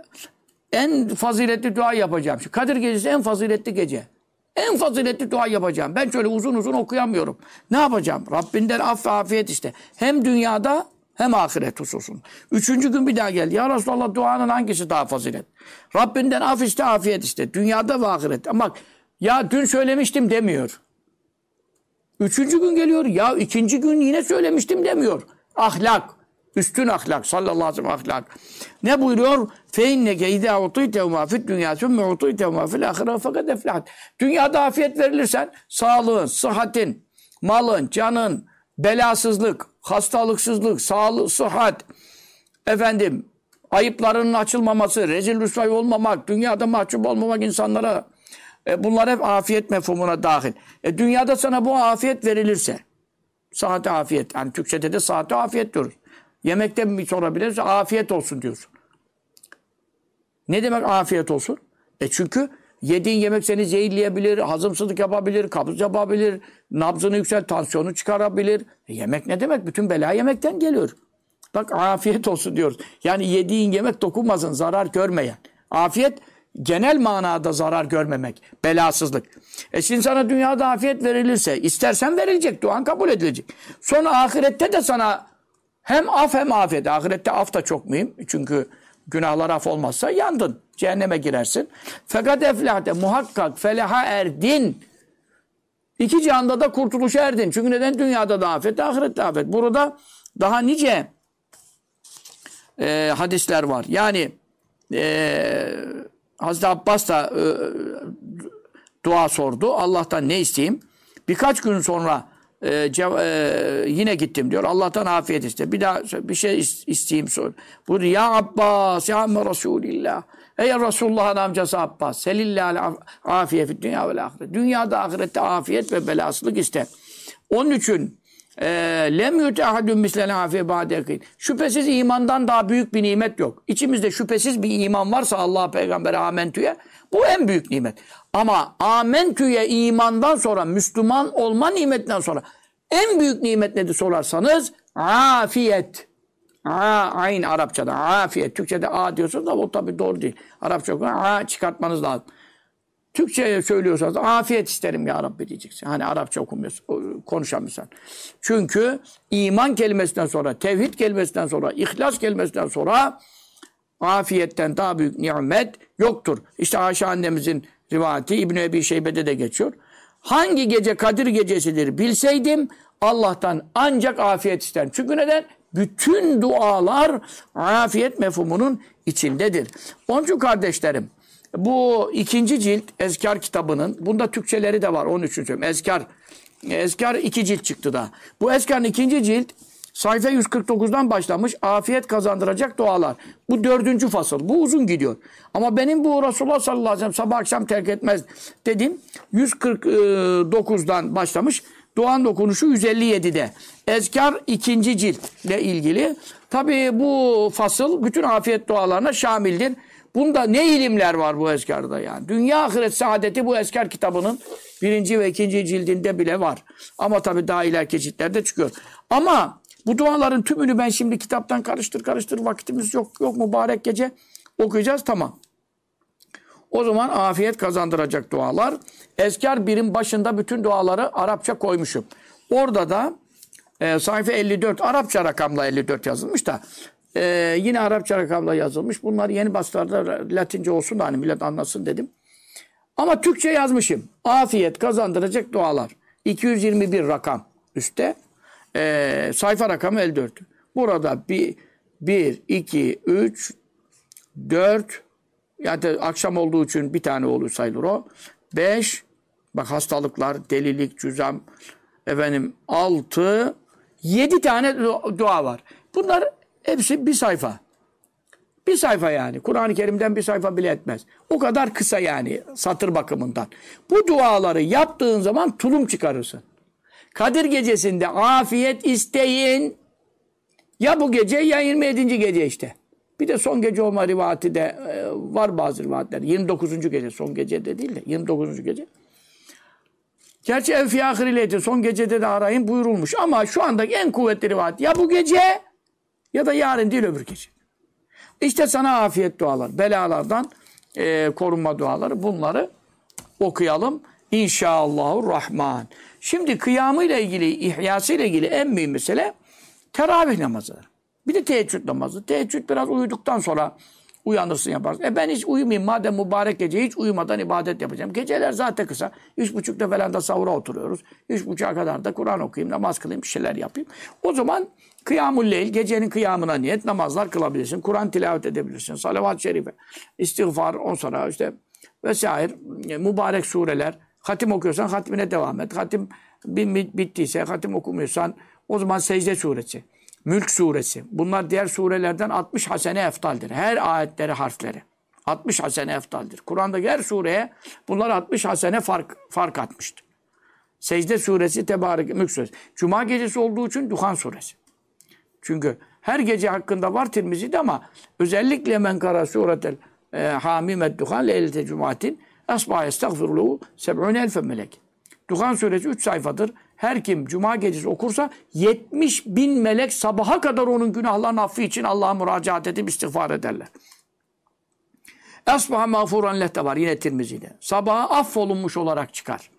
En faziletli dua yapacağım. Kadir Gecesi en faziletli gece. En faziletli dua yapacağım. Ben şöyle uzun uzun okuyamıyorum. Ne yapacağım? Rabbinden af ve afiyet iste. Hem dünyada hem ahiret hususunda. 3. gün bir daha geldi. Ya Resulallah duanın hangisi daha fazilet? Rabbinden af iste, afiyet iste. Dünyada ve ahiret. Ama ya dün söylemiştim demiyor. 3. gün geliyor. Ya 2. gün yine söylemiştim demiyor. Ahlak. Üstün ahlak. Sallallahu aleyhi ve sellem ahlak. Ne buyuruyor? فَاِنَّكَ اِذَا اُطِيْتَهُ مَا فِي الدُّنْيَا ثُمَّ اُطِيْتَهُ مَا فِي الْآخِرَةِ فَقَدْ اَفْلَحَتْ. Dünyada afiyet verilirsen sağlığın, sıhhatin, malın, canın, belasızlık, hastalıksızlık, sağlık, sıhhat, ayıplarının açılmaması, rezil rüsvay olmamak, dünyada mahcup olmamak insanlara, bunlar hep afiyet mefhumuna dahil. Dünyada sana bu afiyet verilirse, sıhhat afiyet, yani Türkçe'de de sıhhat afiyet diyoruz. Yemekte mi sorabiliriz? Afiyet olsun diyorsun. Ne demek afiyet olsun? Çünkü yediğin yemek seni zehirleyebilir, hazımsızlık yapabilir, kabız yapabilir, nabzını yükselt, tansiyonu çıkarabilir. Yemek ne demek? Bütün bela yemekten geliyor. Bak afiyet olsun diyoruz. Yani yediğin yemek dokunmasın, zarar görmeyen. Afiyet genel manada zarar görmemek, belasızlık. Şimdi sana dünyada afiyet verilirse, istersen verilecek, duan kabul edilecek. Sonra ahirette de sana hem af hem afiyet. Ahirette af da çok mühim. Çünkü günahlar af olmazsa yandın. Cehenneme girersin. Fakat eflahte muhakkak felaha erdin. 2 cihanda da kurtuluşa erdin. Çünkü neden? Dünyada da afiyet, ahirette afiyet. Burada daha nice hadisler var. Yani Hazreti Abbas da dua sordu. Allah'tan ne isteyeyim? Birkaç gün sonra yine gittim diyor. Allah'tan afiyet iste. Bir daha bir şey isteyeyim sor. Buyur ya Abbas ya amme Resulillah. Ey Resulullah'ın amcası Abbas. Selillâh afiyet fid dünya vel ahiret. Dünyada ahirette afiyet ve belasızlık iste. Onun için lem yutahadun mislen afiyet ba'dekin. Şüphesiz imandan daha büyük bir nimet yok. İçimizde şüphesiz bir iman varsa Allah peygambere amentüye bu en büyük nimet. Ama amentüye imandan sonra Müslüman olma nimetinden sonra en büyük nimet nedir sorarsanız afiyet. Ayn Arapçada afiyet. Türkçede a diyorsunuz da o tabii doğru değil. Arapça a çıkartmanız lazım. Türkçe söylüyorsanız afiyet isterim ya Rabbi diyeceksin. Hani Arapça okumuyorsun, konuşamıyorsan. Çünkü iman kelimesinden sonra, tevhid kelimesinden sonra, ihlas kelimesinden sonra afiyetten daha büyük nimet yoktur. İşte Ayşe annemizin rivayeti İbn-i Ebi Şeybe'de de geçiyor. Hangi gece Kadir gecesidir bilseydim Allah'tan ancak afiyet isterim. Çünkü neden? Bütün dualar afiyet mefhumunun içindedir. Onun için kardeşlerim, bu ikinci cilt Ezkar kitabının, bunda Türkçeleri de var, onun için söylüyorum. Ezkar 2 cilt çıktı da. Bu Ezkar'ın 2. cilt sayfa 149'dan başlamış. Afiyet kazandıracak dualar. Bu 4. fasıl. Bu uzun gidiyor. Ama benim bu Resulullah sallallahu aleyhi ve sellem sabah akşam terk etmez dedim. 149'dan başlamış. Duanın okunuşu 157'de. Ezkar 2. cilt ile ilgili. Tabii bu fasıl bütün afiyet dualarına şamildir. Bunda ne ilimler var bu ezkarda yani. Dünya ahiret saadeti bu ezkar kitabının 1. ve 2. cildinde bile var. Ama tabii daha ileriki ciltlerde çıkıyor. Ama bu duaların tümünü ben şimdi kitaptan karıştır vakitimiz yok mübarek gece okuyacağız, tamam. O zaman afiyet kazandıracak dualar. Ezkar 1'in başında bütün duaları Arapça koymuşum. Orada da sayfa 54 Arapça rakamla 54 yazılmış da yine Arapça rakamla yazılmış. Bunlar yeni basılarda Latince olsun da hani millet anlasın dedim. Ama Türkçe yazmışım. Afiyet kazandıracak dualar. 221 rakam üstte. Sayfa rakamı 54. Burada 1, 2, 3, 4, yani akşam olduğu için bir tane oluyor sayılır o. 5, bak hastalıklar, delilik, cüzam, 6, 7 tane dua var. Bunlar hepsi bir sayfa. Bir sayfa yani. Kur'an-ı Kerim'den bir sayfa bile etmez. O kadar kısa yani satır bakımından. Bu duaları yaptığın zaman tulum çıkarırsın. Kadir gecesinde afiyet isteyin. Ya bu gece ya 27. gece işte. Bir de son gece olma rivayeti de var bazı rivayetler. 29. gece, son gece de değil de 29. gece. Gerçi ev fi ahiriyeti son gecede de arayın buyurulmuş. Ama şu andaki en kuvvetli rivayet ya bu gece ya da yarın değil öbür gece. İşte sana afiyet dualar, belalardan korunma duaları, bunları okuyalım. İnşallahurrahman. Şimdi kıyamıyla ilgili, ihyasıyla ilgili en mühim mesele teravih namazıdır. Bir de teheccüd namazı. Teheccüd biraz uyuduktan sonra uyanırsın yaparsın. Ben hiç uyumayayım madem mübarek gece hiç uyumadan ibadet yapacağım. Geceler zaten kısa. 3.30'da falan da sahura oturuyoruz. 3.30'a kadar da Kur'an okuyayım, namaz kılayım, bir şeyler yapayım. O zaman kıyamul leyl, gecenin kıyamına niyet, namazlar kılabilirsin. Kur'an tilavet edebilirsin. Salavat-ı şerife, istiğfar, on sonra işte vesaire mübarek sureler. Hatim okuyorsan hatmine devam et. Hatim bittiyse, hatim okumuyorsan o zaman secde suresi, Mülk suresi. Bunlar diğer surelerden 60 hasene eftaldir. Her ayetleri, harfleri. 60 hasene eftaldir. Kur'an'daki her sureye bunlar 60 hasene fark atmıştır. Secde suresi, Tebarek, Mülk suresi. Cuma gecesi olduğu için Duhan suresi. Çünkü her gece hakkında var Tirmizi'de ama özellikle men kara suretel hamimet duhan leylete cumatin asbâ estağfirullahu 70.000 melek. Duhan suresi 3 sayfadır. Her kim cuma gecesi okursa 70.000 melek sabaha kadar onun günahlarının affı için Allah'a müracaat edip istiğfar ederler. Asbaha mağfuran leh de var yine Tirmizi'de. Sabaha affolunmuş olarak çıkar.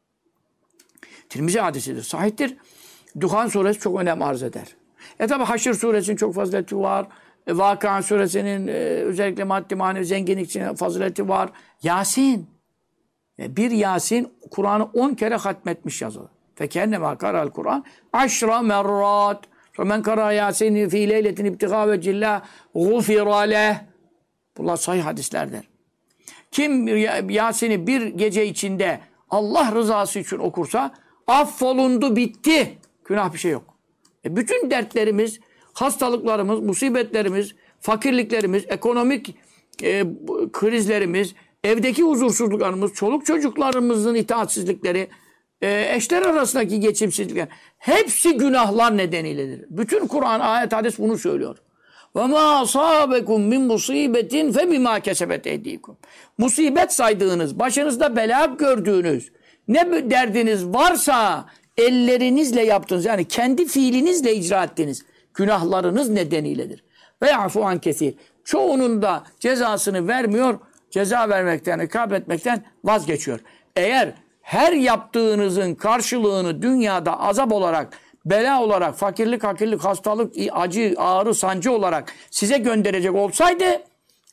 Tirmizi hadisidir, sahihtir. Duhan suresi çok önem arz eder. Tabi Haşr suresinin çok fazileti var. Vakıa suresinin özellikle maddi manevi zenginlik için fazileti var. Yasin. Bir Yasin Kur'an'ı 10 kere hatmetmiş yazılı. Fekennema karal Kur'an 10 merrat. Men kara Yasin'i fi leyletin ibtiga ve cillah gufira leh. Bunlar sahih hadislerdir. Kim Yasin'i bir gece içinde Allah rızası için okursa affolundu, bitti. Günah bir şey yok. Bütün dertlerimiz, hastalıklarımız, musibetlerimiz, fakirliklerimiz, ekonomik krizlerimiz, evdeki huzursuzluklarımız, çoluk çocuklarımızın itaatsizlikleri, eşler arasındaki geçimsizlikler, hepsi günahlar nedeniyledir. Bütün Kur'an, ayet, hadis bunu söylüyor. وَمَا أَصَابَكُمْ مِنْ مُصِيبَةٍ فَبِمَا كَسَبَتْ اَيْدِيكُمْ. Musibet saydığınız, başınızda bela gördüğünüz, ne derdiniz varsa ellerinizle yaptınız. Yani kendi fiilinizle icra ettiğiniz günahlarınız nedeniyledir. Ve yafu an kesir. Çoğunun da cezasını vermiyor, ceza vermekten, ikab etmekten vazgeçiyor. Eğer her yaptığınızın karşılığını dünyada azap olarak, bela olarak, fakirlik, hakirlik, hastalık, acı, ağrı, sancı olarak size gönderecek olsaydı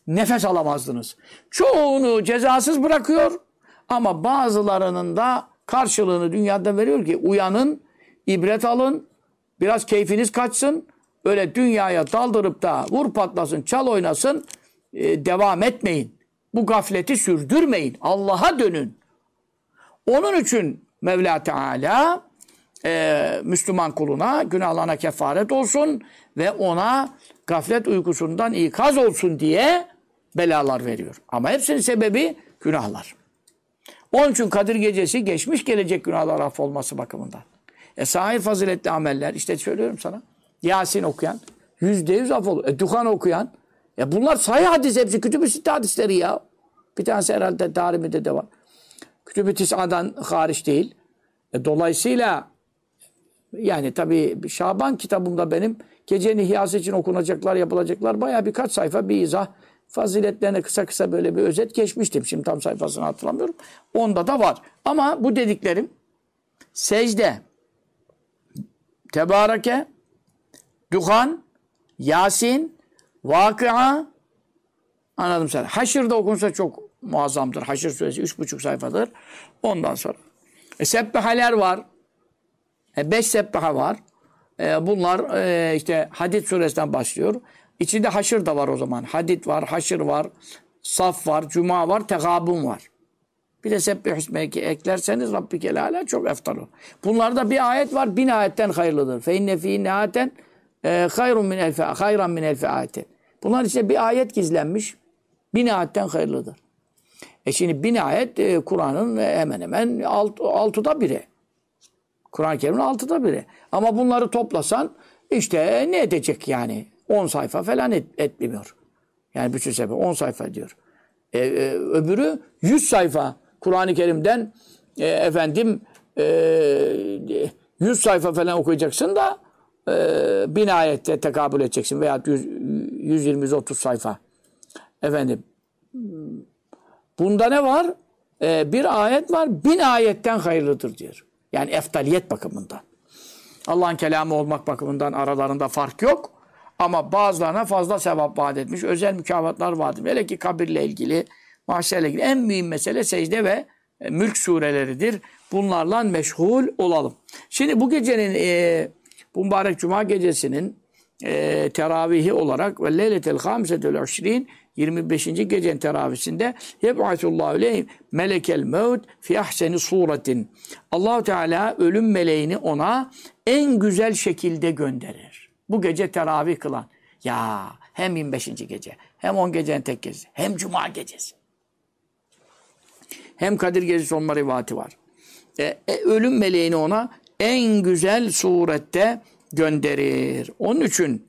nefes alamazdınız. Çoğunu cezasız bırakıyor ama bazılarının da karşılığını dünyada veriyor ki uyanın, ibret alın, biraz keyfiniz kaçsın. Öyle dünyaya daldırıp da vur patlasın, çal oynasın, devam etmeyin. Bu gafleti sürdürmeyin. Allah'a dönün. Onun için Mevla Teala Müslüman kuluna günahlarına kefaret olsun ve ona gaflet uykusundan ikaz olsun diye belalar veriyor. Ama hepsinin sebebi günahlar. Onun için Kadir Gecesi geçmiş gelecek günahlar affolması bakımından. Sahih faziletli ameller, işte söylüyorum sana. Yasin okuyan %100 affolur. Duhan okuyan. Bunlar sahih hadis, hepsi Kütüb-i Sitte hadisleri ya. Bir tanesi herhalde Darimi'de de var. Kütüb-i Tis'a'dan hariç değil. Dolayısıyla yani tabii Şaban kitabımda benim gecenin ihyası için okunacaklar, yapılacaklar bayağı birkaç sayfa bir izah. Faziletlerine kısa kısa böyle bir özet geçmiştim. Şimdi tam sayfasını hatırlamıyorum. Onda da var. Ama bu dediklerim secde, Tebareke, Duhan, Yasin, Vakıa, anladım sen. Haşr'da okunsa çok muazzamdır. Haşr suresi 3,5 sayfadır. Ondan sonra. Sebbahaler var. 5 sebbaha var. Bunlar işte Hadid suresinden başlıyor. İçinde Haşr da var o zaman. Hadid var, Haşr var, Saf var, Cuma var, Tegabun var. Bir de Sebbih ismeki eklerseniz Rabbikel Âlâ çok eftalu. Bunlarda bir ayet var, 1000 ayetten hayırlıdır. Fe inne fî neâten hayran min elfi ayetin. Bunlar işte bir ayet gizlenmiş, 1000 ayetten hayırlıdır. Şimdi 1000 ayet Kur'an'ın hemen hemen 6'da biri. Kur'an-ı Kerim'in 6'da biri. Ama bunları toplasan işte ne edecek yani? 10 sayfa falan etmiyor. Yani bütün sefer 10 sayfa diyor. Öbürü 100 sayfa Kur'an-ı Kerim'den 100 sayfa falan okuyacaksın da 1000 ayette tekabül edeceksin veya 120-130 sayfa. Efendim bunda ne var? Bir ayet var, 1000 ayetten hayırlıdır diyor. Yani eftaliyet bakımından. Allah'ın kelamı olmak bakımından aralarında fark yok. Ama bazılarına fazla sevap vaat etmiş. Özel mükafatlar vardır. Hele ki kabirle ilgili, mahşerle ilgili en mühim mesele secde ve mülk sureleridir. Bunlarla meşgul olalım. Şimdi bu gecenin, bu mübarek Cuma gecesinin teravihi olarak ve leyletel hamisetül aşrin 25. gecenin teravisinde yeb'atullahu leyhim melekel mevt fi ahseni suretin. Allah Teala ölüm meleğini ona en güzel şekilde gönderir. Bu gece teravih kılan. Ya hem 25. gece, hem 10 gecenin tek gecesi, hem Cuma gecesi. Hem Kadir Gecesi olma rivati var. Ölüm meleğini ona en güzel surette gönderir. Onun için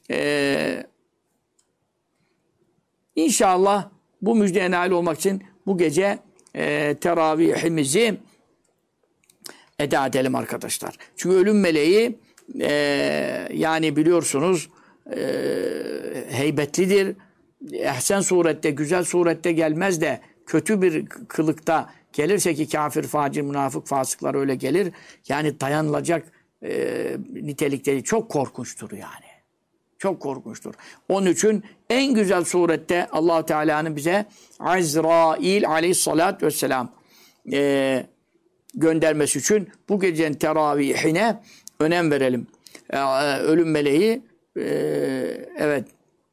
İnşallah bu müjdeye nail olmak için bu gece teravihimizi eda edelim arkadaşlar. Çünkü ölüm meleği yani biliyorsunuz heybetlidir. Ehsen surette, güzel surette gelmez de kötü bir kılıkta gelirse ki kafir, facir, münafık, fasıklar öyle gelir. Yani dayanılacak nitelikleri çok korkunçtur yani. Çok korkunçtur. Onun için en güzel surette Allah Teala'nın bize Azrail aleyhissalatü vesselam göndermesi için bu gecenin teravihine önem verelim. Ölüm meleği evet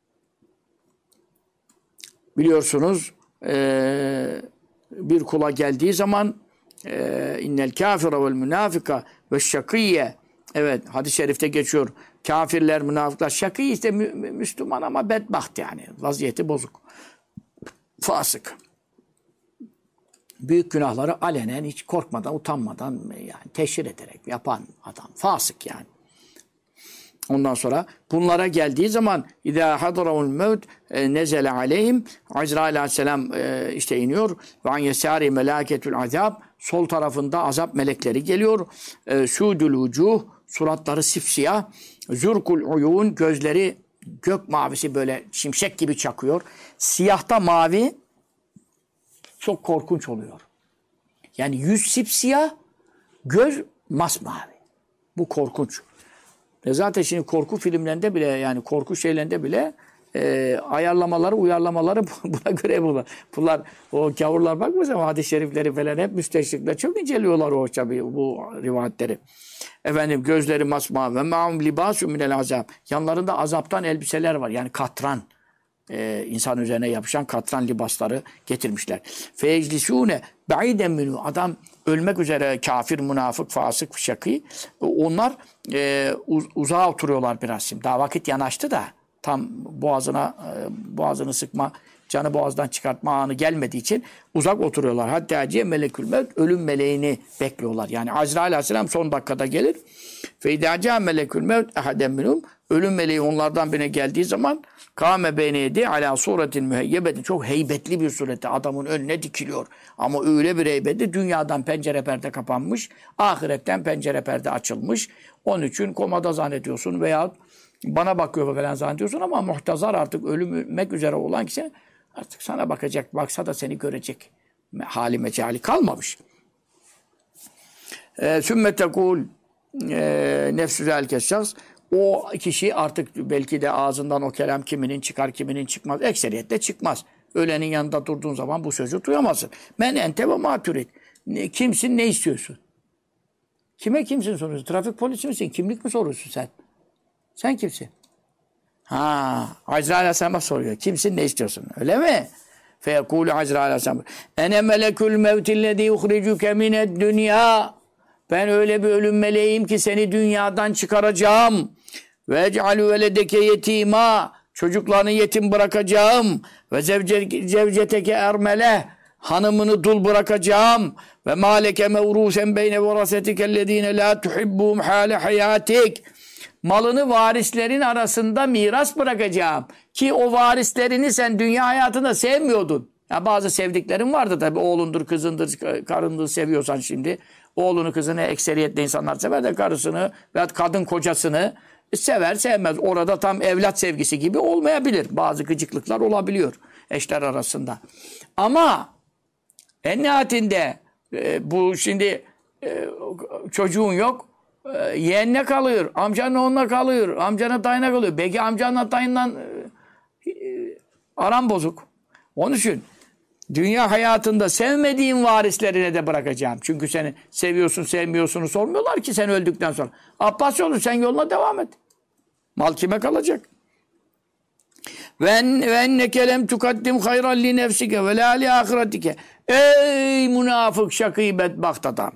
biliyorsunuz bir kula geldiği zaman innel kafire vel münafika ve şakiyye, evet hadis-i şerifte geçiyor. Kafirler, münafıklar, şakî işte Müslüman ama bedbaht yani. Vaziyeti bozuk. Fasık. Büyük günahları alenen, hiç korkmadan, utanmadan yani teşhir ederek yapan adam. Fasık yani. Ondan sonra bunlara geldiği zaman İzâ hadarahul mevt nezele aleyhim Azrail aleyhisselam işte iniyor ve an yesâri melâketül azab, sol tarafında azap melekleri geliyor. Sûdül vucuh, suratları sipsiyah, zurkul uyun, gözleri gök mavisi böyle şimşek gibi çakıyor. Siyahta mavi çok korkunç oluyor. Yani yüz sipsiyah, göz masmavi. Bu korkunç. Zaten şimdi korku filmlerinde bile yani korku şeylerinde bile ayarlamaları, uyarlamaları buna göre bunlar o gavurlar bakmasam hadis-i şerifleri falan hep müsteşrikler çok inceliyorlar o tabii bu rivayetleri. Efendim gözleri masmavi ve ma'um libasu minel azab. Yanlarında azaptan elbiseler var. Yani katran. İnsan üzerine yapışan katran libasları getirmişler. Feyeclisûne ba'iden minû. Adam ölmek üzere kafir, münafık, fasık, şakî. Onlar uzağa oturuyorlar biraz şimdi. Daha vakit yanaştı da tam boğazını sıkma, canı boğazdan çıkartma anı gelmediği için uzak oturuyorlar. Hatta ciye melekül mevt, ölüm meleğini bekliyorlar. Yani Azrail aleyhisselam son dakikada gelir. Feydâcâ melekül mevt ehaden minhum. Ölüm meleği onlardan birine geldiği zaman kâme beyneydi alâ suretin müheyyebetin. Çok heybetli bir surette adamın önüne dikiliyor. Ama öyle bir heybetli dünyadan pencere perde kapanmış. Ahiretten pencere perde açılmış. Onun için komada zannediyorsun veya bana bakıyor falan zannediyorsun ama muhtazar artık ölmek üzere olan kişi artık sana bakacak. Baksa da seni görecek. Hali mecali kalmamış. Sümme tekul nefsü zelke şahs. O kişi artık belki de ağzından o kelam kiminin çıkar, kiminin çıkmaz. Ekseriyetle çıkmaz. Ölenin yanında durduğun zaman bu sözü duyamazsın. Men ente ve maturit. Kimsin, ne istiyorsun? Kime kimsin soruyorsun? Trafik polisi misin? Kimlik mi soruyorsun sen? Sen kimsin? Azrail Aleyhisselam'a soruyor. Kimsin, ne istiyorsun? Öyle mi? Feyekûlü Azrail Aleyhisselam. Ene melekül mevtillezî yuhricuke mined dünya. Ben öyle bir ölüm meleğim ki seni dünyadan çıkaracağım. Ve ec'alü veledeke yetima. Çocuklarını yetim bırakacağım. Ve zevceteke ermele. Hanımını dul bırakacağım. Ve maleke mevrusen beyne verasetikellezîne la tuhibbûm hâle hayâtik. Malını varislerin arasında miras bırakacağım. Ki o varislerini sen dünya hayatında sevmiyordun. Ya bazı sevdiklerin vardı tabii. Oğlundur, kızındır, karındır seviyorsan şimdi. Oğlunu, kızını ekseriyetle insanlar sever de karısını veya kadın kocasını sever, sevmez. Orada tam evlat sevgisi gibi olmayabilir. Bazı gıcıklıklar olabiliyor eşler arasında. Ama en nihayetinde bu şimdi çocuğun yok. Yeğenine kalıyor. Amcanın oğluna kalıyor. Amcanın dayına kalıyor. Belki amcanla dayından aram bozuk. Onun için dünya hayatında sevmediğin varislerine de bırakacağım. Çünkü seni seviyorsun, sevmiyorsunu sormuyorlar ki sen öldükten sonra. Abbas yolu, sen yoluna devam et. Mal kime kalacak? Ve enneke lem tukaddim hayran li nefsike ve la li ahiretike. Ey münafık, şakî, bedbaht adam.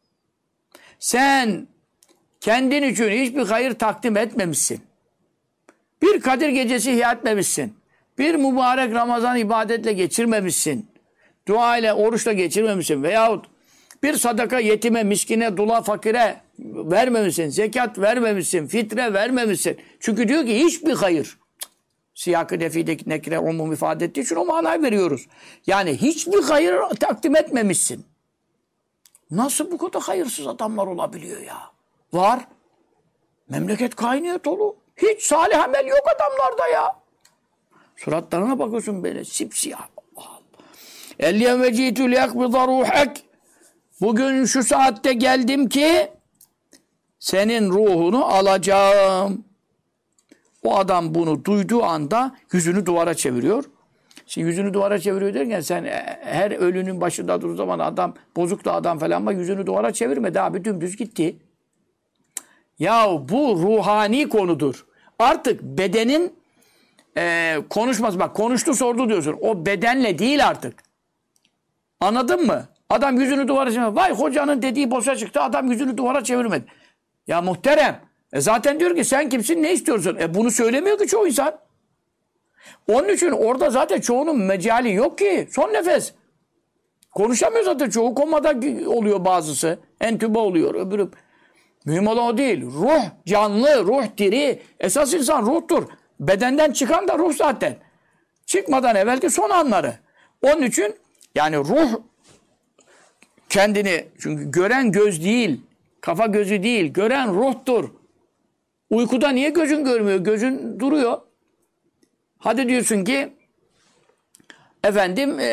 Sen kendin için hiçbir hayır takdim etmemişsin. Bir Kadir gecesi ihya etmemişsin. Bir mübarek Ramazan ibadetle geçirmemişsin. Dua ile, oruçla geçirmemişsin. Veyahut bir sadaka yetime, miskine, dula, fakire vermemişsin. Zekat vermemişsin. Fitre vermemişsin. Çünkü diyor ki hiçbir hayır. Siyâk-ı nefîdeki nekre umum ifade ettiği için o manayı veriyoruz. Yani hiçbir hayır takdim etmemişsin. Nasıl bu kadar hayırsız adamlar olabiliyor ya? Var. Memleket kaynıyor dolu. Hiç salih amel yok adamlarda ya. Suratlarına bakıyorsun böyle sipsiyah. Elliyem ve cîtü liyakbıza ruhek. Bugün şu saatte geldim ki senin ruhunu alacağım. O adam bunu duyduğu anda yüzünü duvara çeviriyor. Şimdi yüzünü duvara çeviriyor derken sen her ölünün başında durduğu zaman adam, bozuk da adam falan ama yüzünü duvara çevirmedi abi, dümdüz gitti. Ya bu ruhani konudur. Artık bedenin konuşması, bak konuştu sordu diyorsun. O bedenle değil artık. Anladın mı? Adam yüzünü duvara çevirmedi. Vay hocanın dediği boşa çıktı, adam yüzünü duvara çevirmedi. Ya muhterem. Zaten diyor ki sen kimsin, ne istiyorsun? Bunu söylemiyor ki çoğu insan. Onun için orada zaten çoğunun mecali yok ki. Son nefes. Konuşamıyor zaten çoğu. Komada oluyor bazısı. Entübe oluyor. Öbürü. Mühim olan o değil. Ruh canlı, ruh diri. Esas insan ruhtur. Bedenden çıkan da ruh zaten. Çıkmadan evvelki son anları. Onun için yani ruh kendini, çünkü gören göz değil, kafa gözü değil, gören ruhtur. Uykuda niye gözün görmüyor? Gözün duruyor. Hadi diyorsun ki efendim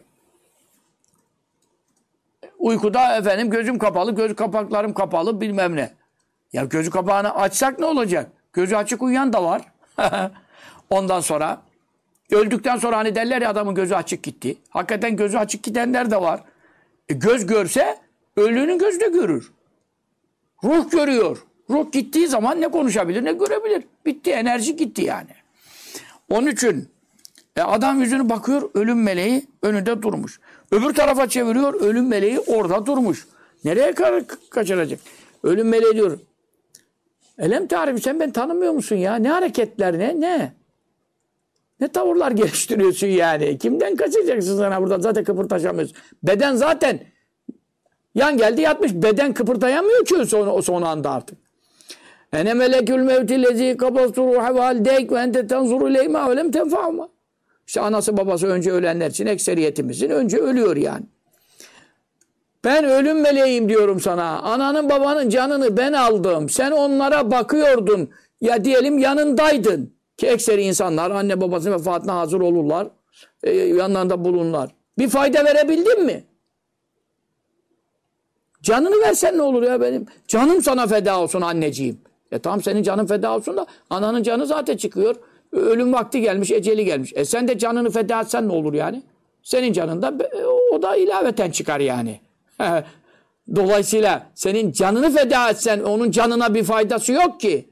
uykuda efendim gözüm kapalı, göz kapaklarım kapalı bilmem ne. Ya gözü kapağını açsak ne olacak? Gözü açık uyuyan da var. Ondan sonra öldükten sonra hani derler ya adamın gözü açık gitti. Hakikaten gözü açık gidenler de var. Göz görse ölünün gözü de görür. Ruh görüyor. Ruh gittiği zaman ne konuşabilir ne görebilir. Bitti, enerji gitti yani. Onun için adam yüzünü bakıyor, ölüm meleği önünde durmuş. Öbür tarafa çeviriyor, ölüm meleği orada durmuş. Nereye kaçıracak? Ölüm meleği diyor. Elem tarif, sen beni tanımıyor musun ya? Ne hareketler ne? Ne tavırlar geliştiriyorsun yani? Kimden kaçacaksın sana burada? Zaten kıpırtaşamıyorsun. Beden zaten yan geldi yatmış. Beden kıpırdayamıyor ki o son anda artık. Ene melekül mevti lezi kabastu ruha ve haldeyk ve ente tenzuru leyma ve lem tenfa'ma. İşte anası babası önce ölenler için ekseriyetimizin önce ölüyor yani. Ben ölüm meleğim diyorum sana. Ananın babanın canını ben aldım. Sen onlara bakıyordun. Ya diyelim yanındaydın. Ki ekseri insanlar anne babasının vefatına hazır olurlar. Yanlarında bulunurlar. Bir fayda verebildin mi? Canını versen ne olur ya benim? Canım sana feda olsun anneciğim. Tamam senin canın feda olsun da ananın canı zaten çıkıyor. Ölüm vakti gelmiş, eceli gelmiş. Sen de canını feda etsen ne olur yani? Senin canın da o da ilaveten çıkar yani. Dolayısıyla senin canını feda etsen onun canına bir faydası yok ki.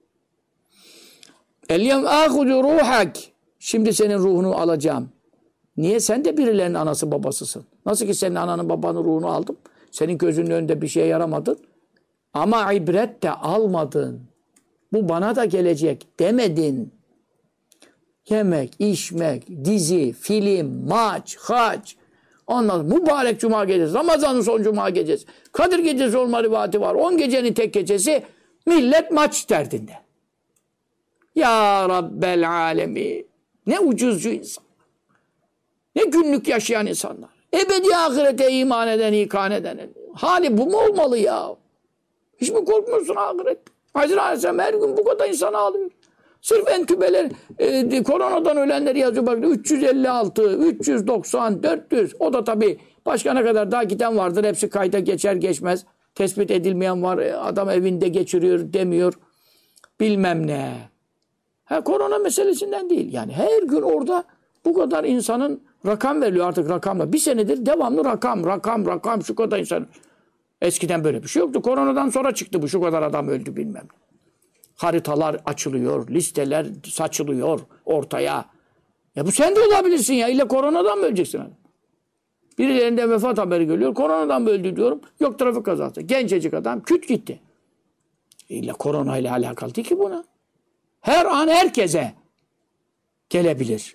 Elyem ahudu ruhak. Şimdi senin ruhunu alacağım. Niye? Sen de birilerinin anası babasısın. Nasıl ki senin ananın babanın ruhunu aldım. Senin gözünün önünde bir şeye yaramadın. Ama ibret de almadın. Bu bana da gelecek demedin. Yemek, içmek, dizi, film, maç, hac. Ondan mübarek cuma gecesi, Ramazan'ın son cuma gecesi, Kadir gecesi olma rivati var. 10 gecenin tek gecesi millet maç derdinde. Ya Rabbel alemi. Ne ucuzcu insan. Ne günlük yaşayan insanlar. Ebedi ahirete iman eden, ikan eden. Hali bu mu olmalı ya? Hiç mi korkmuyorsun ahiret? Hazreti Aleyhisselam her gün bu kadar insan ağlıyor. Sırf entübeler, koronadan ölenleri yazıyor. Bak 356, 390, 400. O da tabii başka ne kadar daha giden vardır. Hepsi kayda geçer geçmez. Tespit edilmeyen var. Adam evinde geçiriyor demiyor. Bilmem ne. Korona meselesinden değil. Yani her gün orada bu kadar insanın rakam veriliyor artık rakamla. Bir senedir devamlı rakam şu kadar insan. Eskiden böyle bir şey yoktu. Koronadan sonra çıktı bu. Şu kadar adam öldü bilmem ne. Haritalar açılıyor, listeler saçılıyor ortaya. Bu sen de olabilirsin ya. İlla koronadan mı öleceksin? Birilerinden vefat haberi geliyor. Koronadan mı öldü diyorum. Yok trafik kazası. Gencecik adam küt gitti. İlla koronayla alakalı değil ki buna. Her an herkese gelebilir.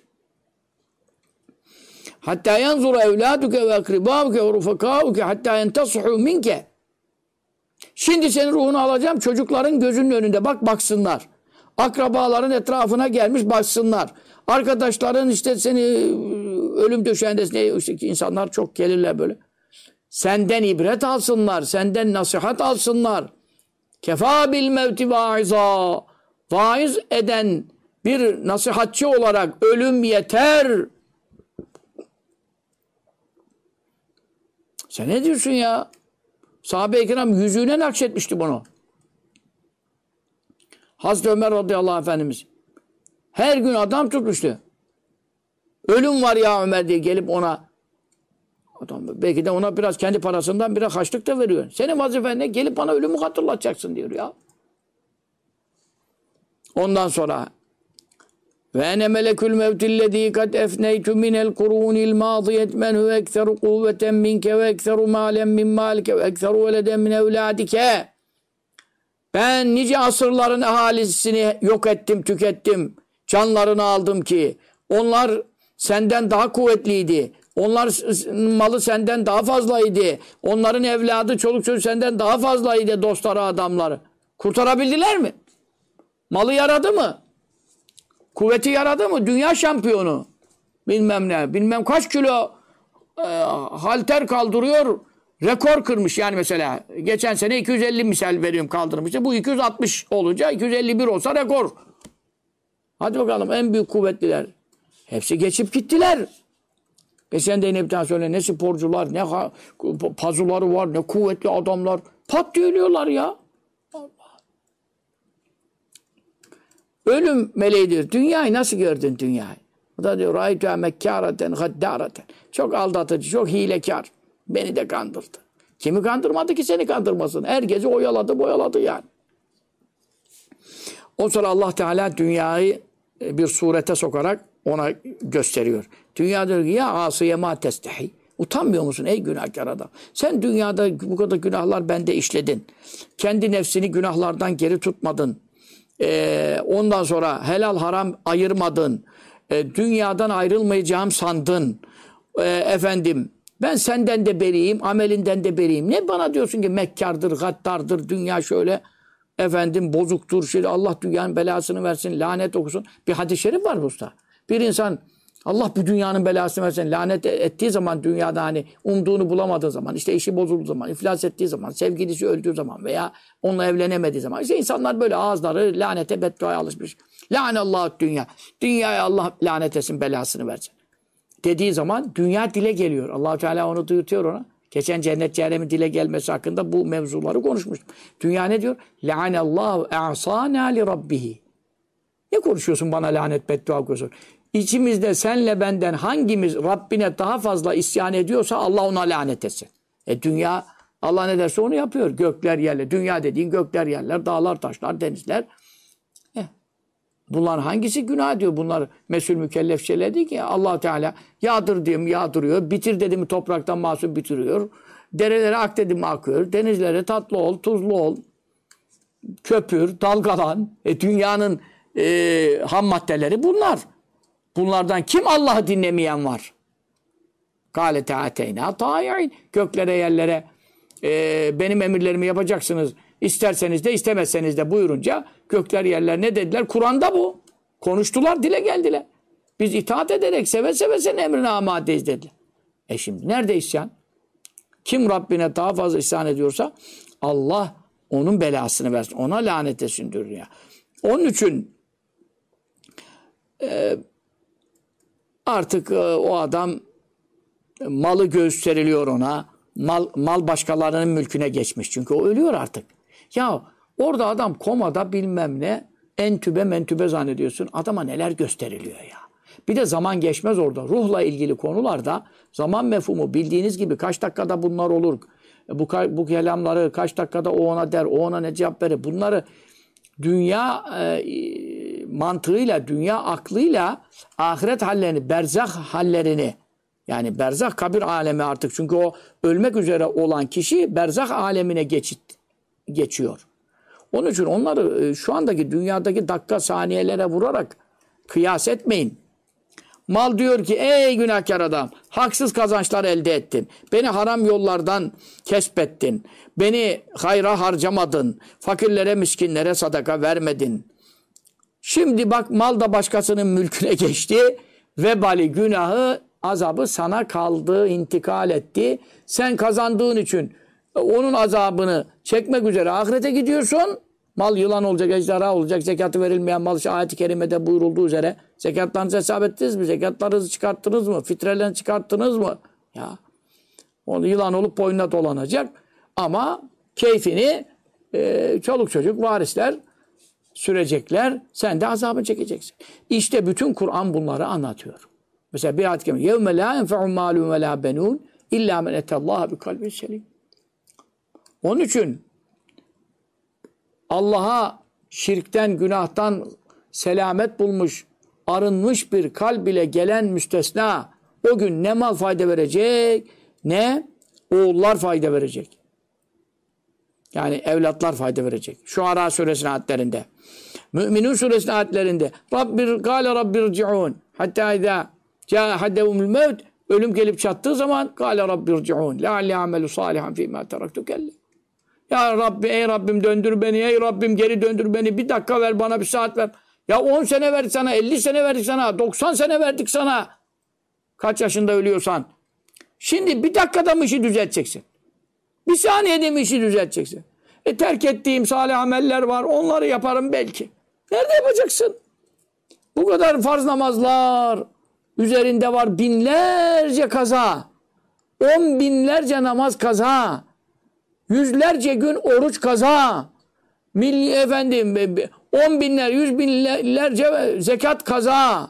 Hatta yanzura evladuke ve akribauke ve rufakauke hatta yentasuhu minke. Şimdi senin ruhunu alacağım. Çocukların gözünün önünde baksınlar. Akrabaların etrafına gelmiş baksınlar. Arkadaşların işte seni ölüm döşeğindesin. İşte insanlar çok gelirler böyle. Senden ibret alsınlar. Senden nasihat alsınlar. Kefa bil mevti vaiza. Vaiz eden bir nasihatçı olarak ölüm yeter. Sen ne diyorsun ya? Sahabe-i kiram yüzüğüne nakşetmişti bunu. Hazreti Ömer radıyallahu anh efendimiz. Her gün adam tutmuştu. Ölüm var ya Ömer diye gelip ona adam belki de ona biraz kendi parasından biraz harçlık da veriyor. Senin vazifen ne? Gelip bana ölümü hatırlatacaksın diyor ya. Ondan sonra ve ene melekül mevtillezî kad efneytu minel kurûnil mâziyet men huve ekseru kuvveten minke ve ekseru mâlen min mâlike ve ekseru veleden min evlâdike. Ben nice asırların ahalisini yok ettim, tükettim. Canlarını aldım ki onlar senden daha kuvvetliydi. Onlar malı senden daha fazlaydı. Onların evladı, çoluk çocuk senden daha fazlaydı, dostları, adamları. Kurtarabildiler mi? Malı yaradı mı? Kuvveti yaradı mı? Dünya şampiyonu. Bilmem ne. Bilmem kaç kilo halter kaldırıyor. Rekor kırmış. Yani mesela geçen sene 250 misal veriyorum kaldırmıştı. Bu 260 olunca 251 olsa rekor. Hadi bakalım en büyük kuvvetliler. Hepsi geçip gittiler. Geçen de yine bir tane söyle ne sporcular, ne pazuları var, ne kuvvetli adamlar. Pat diyorlar ya. Ölüm meleğidir. Dünyayı nasıl gördün dünyayı? O da diyor râitühâ mekkâraten gaddâraten. Çok aldatıcı, çok hilekâr. Beni de kandırdı. Kimi kandırmadı ki seni kandırmasın? Herkesi boyaladı yani. O sonra Allah Teala dünyayı bir surete sokarak ona gösteriyor. Dünya diyor ki ya asiye ma testehi. Utanmıyor musun ey günahkar adam? Sen dünyada bu kadar günahlar bende işledin. Kendi nefsini günahlardan geri tutmadın. Ondan sonra helal haram ayırmadın. Dünyadan ayrılmayacağım sandın. Ben senden de beriyim, amelinden de beriyim. Ne bana diyorsun ki mekkardır, gaddardır, dünya şöyle bozuktur. Şimdi Allah dünyanın belasını versin, lanet okusun. Bir hadis-i şerif var bu usta. Bir insan Allah bu dünyanın belasını versin, lanet ettiği zaman dünyada hani umduğunu bulamadığı zaman, işte işi bozulduğu zaman, iflas ettiği zaman, sevgilisi öldüğü zaman veya onunla evlenemediği zaman. İşte insanlar böyle ağızları lanete, bedduaya alışmış. Lanallahu dünya. Dünyaya Allah lanet etsin, belasını versin. Dediği zaman dünya dile geliyor. Allah Teala onu duyuruyor ona. Geçen cennet cehennemin dile gelmesi hakkında bu mevzuları konuşmuştum. Dünya ne diyor? La'anallahu a'sana li rabbihi. Ne konuşuyorsun bana lanet beddua koyuyorsun? İçimizde senle benden hangimiz Rabbine daha fazla isyan ediyorsa Allah ona lanet etsin. Dünya Allah ne derse onu yapıyor. Gökler yerler. Dünya dediğin gökler yerler, dağlar, taşlar, denizler. Bunlar hangisi günah diyor? Bunlar mesul mükellef şeyler değil ki. Allah Teala yağdır diyor yağdırıyor. Bitir dedi mi topraktan mahsul bitiriyor. Derelere ak dedi mi akıyor. Denizlere tatlı ol, tuzlu ol. Köpür, dalgalan. Dünyanın ham maddeleri bunlar. Bunlardan kim Allah'ı dinlemeyen var? Kâle teâteyna tâi'in. Göklere yerlere benim emirlerimi yapacaksınız. İsterseniz de istemezseniz de buyurunca gökler yerler ne dediler? Kur'an'da bu. Konuştular, dile geldiler. Biz itaat ederek seve seve senin emrine amadeyiz dediler. Şimdi nerede isyan? Kim Rabbine daha fazla isyan ediyorsa Allah onun belasını versin. Ona lanet etsin diyor ya. Onun için artık o adam malı gösteriliyor ona. Mal başkalarının mülküne geçmiş. Çünkü o ölüyor artık. Ya orada adam komada bilmem ne entübe mentübe zannediyorsun. Adama neler gösteriliyor ya. Bir de zaman geçmez orada. Ruhla ilgili konularda zaman mefhumu bildiğiniz gibi kaç dakikada bunlar olur. Bu kelamları kaç dakikada o ona der, o ona ne cevap verir. Bunları dünya mantığıyla, dünya aklıyla ahiret hallerini, berzah hallerini yani berzah kabir alemi artık. Çünkü o ölmek üzere olan kişi berzah alemine geçiyor. Onun için onları şu andaki dünyadaki dakika saniyelere vurarak kıyas etmeyin. Mal diyor ki ey günahkar adam haksız kazançlar elde ettin. Beni haram yollardan kesbettin. Beni hayra harcamadın. Fakirlere miskinlere sadaka vermedin. Şimdi bak mal da başkasının mülküne geçti. Vebali günahı azabı sana kaldı, intikal etti. Sen kazandığın için onun azabını çekmek üzere ahirete gidiyorsun. Mal yılan olacak, ejderha olacak, zekatı verilmeyen mal ayet-i kerimede buyurulduğu üzere zekatlarınızı hesap ettiniz mi? Zekatlarınızı çıkarttınız mı? Fitrelerini çıkarttınız mı? Ya onu yılan olup boynuna dolanacak ama keyfini çoluk çocuk, varisler sürecekler. Sen de azabını çekeceksin. İşte bütün Kur'an bunları anlatıyor. Mesela bir ayet-i kerime يَوْمَ لَا يَنْفَعُ مَالٌ وَلَا بَنُونَ اِلَّا مَنْ اَتَى اللّٰهَ بِقَلْبٍ سَلِيمٍ. Onun için Allah'a şirkten, günahtan selamet bulmuş, arınmış bir kalb ile gelen müstesna o gün ne mal fayda verecek, ne oğullar fayda verecek. Yani evlatlar fayda verecek. Şuara suresinin ayetlerinde. Müminun suresinin ayetlerinde. Kâle rabbirci'ûn. Hatta izâ câ haddevumul mevt. Ölüm gelip çattığı zaman kâle rabbirci'ûn. Lealli amelu sâlihan fîmâ teraktu kelli. Ya Rabbi, ey Rabbim döndür beni, ey Rabbim geri döndür beni, bir dakika ver bana, bir saat ver. Ya 10 sene verdik sana, 50 sene verdik sana, 90 sene verdik sana. Kaç yaşında ölüyorsan. Şimdi bir dakikada mı işi düzelteceksin? Bir saniyede mi işi düzelteceksin? Terk ettiğim salih ameller var, onları yaparım belki. Nerede yapacaksın? Bu kadar farz namazlar üzerinde var binlerce kaza. 10 binlerce namaz kaza. Yüzlerce gün oruç kaza. milli efendim 10 binler, 100 binlerce zekat kaza.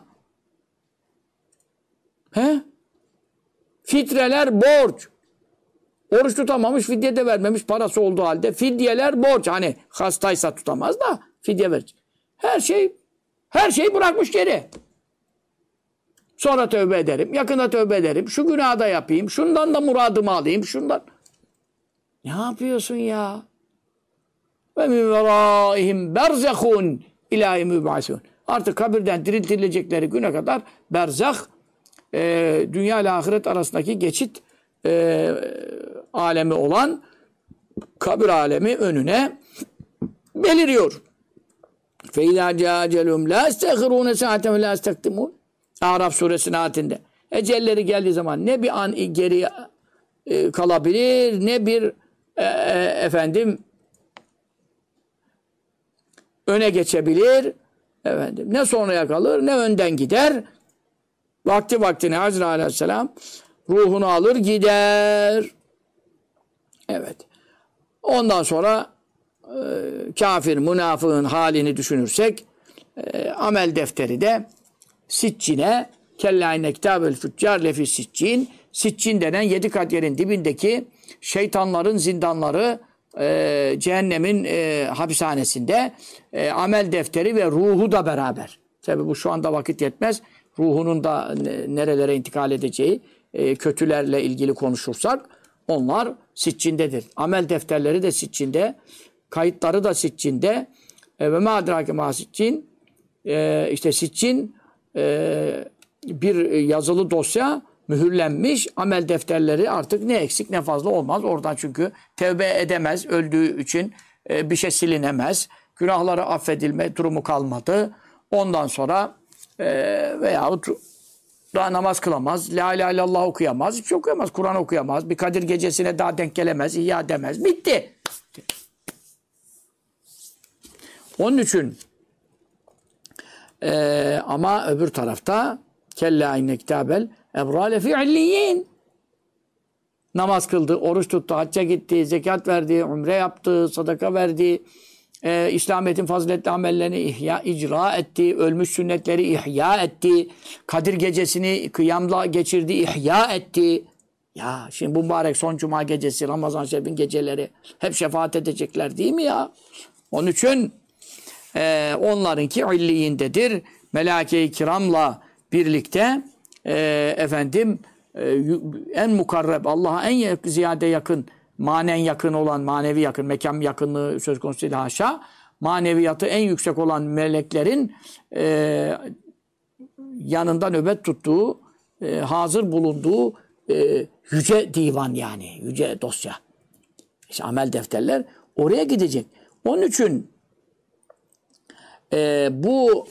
He? Fitreler borç. Oruç tutamamış, fidye de vermemiş parası olduğu halde. Fidyeler borç. Hani hastaysa tutamaz da fidye verecek. Her şeyi bırakmış geri. Sonra tövbe ederim, yakında tövbe ederim, şu günahı da yapayım, şundan da muradımı alayım, şundan. Ne yapıyorsun ya? Ve min veraihim berzahun ilahi müb'asun. Artık kabirden diriltilecekleri güne kadar berzah, dünya ile ahiret arasındaki geçit alemi olan kabir alemi önüne beliriyor. فَاِذَا جَاءَ اَجَلُهُمْ لَا اسْتَخِرُونَ سَاعَةً وَلَا اسْتَقْدِمُونَ Araf suresinin ayetinde. Ecelleri geldiği zaman ne bir an geri kalabilir, ne bir öne geçebilir, ne sonraya kalır, ne önden gider. Vakti vaktine Azrail aleyhisselam ruhunu alır gider. Evet. Ondan sonra kafir, münafığın halini düşünürsek amel defteri de Siccine kellâine kitâbel füccâr lefi siccin. Siccin denen 7 kat yerin dibindeki şeytanların zindanları cehennemin hapishanesinde amel defteri ve ruhu da beraber. Tabi bu şu anda vakit yetmez. Ruhunun da nerelere intikal edeceği kötülerle ilgili konuşursak onlar siccindedir. Amel defterleri de siccinde, kayıtları da siccinde ve ma adrake ma siccin, işte siccin bir yazılı dosya mühürlenmiş, amel defterleri artık ne eksik ne fazla olmaz. Oradan çünkü tevbe edemez, öldüğü için bir şey silinemez. Günahları affedilme durumu kalmadı. Ondan sonra veyahut daha namaz kılamaz, la ilahe illallah okuyamaz, hiçbir şey okuyamaz, Kur'an okuyamaz, bir Kadir gecesine daha denk gelemez, ihya demez. Bitti. Onun için ama öbür tarafta kella inne kitabel ebrale fi illiyin. Namaz kıldı, oruç tuttu, hacca gitti, zekat verdi, umre yaptı, sadaka verdi. İslamiyet'in faziletli amellerini icra etti, ölmüş sünnetleri ihya etti, Kadir gecesini kıyamla geçirdi, ihya etti. Ya şimdi bu mübarek son cuma gecesi, Ramazan Şerif'in geceleri hep şefaat edecekler değil mi ya? Onun için onlarınki illiyindedir. Melaike-i kiramla birlikte en mukarreb, Allah'a en ziyade yakın, manen yakın olan, manevi yakın, mekan yakınlığı söz konusu değil haşa, maneviyatı en yüksek olan meleklerin yanında nöbet tuttuğu, hazır bulunduğu yüce divan, yani yüce dosya. İşte amel defterler oraya gidecek. Onun için bu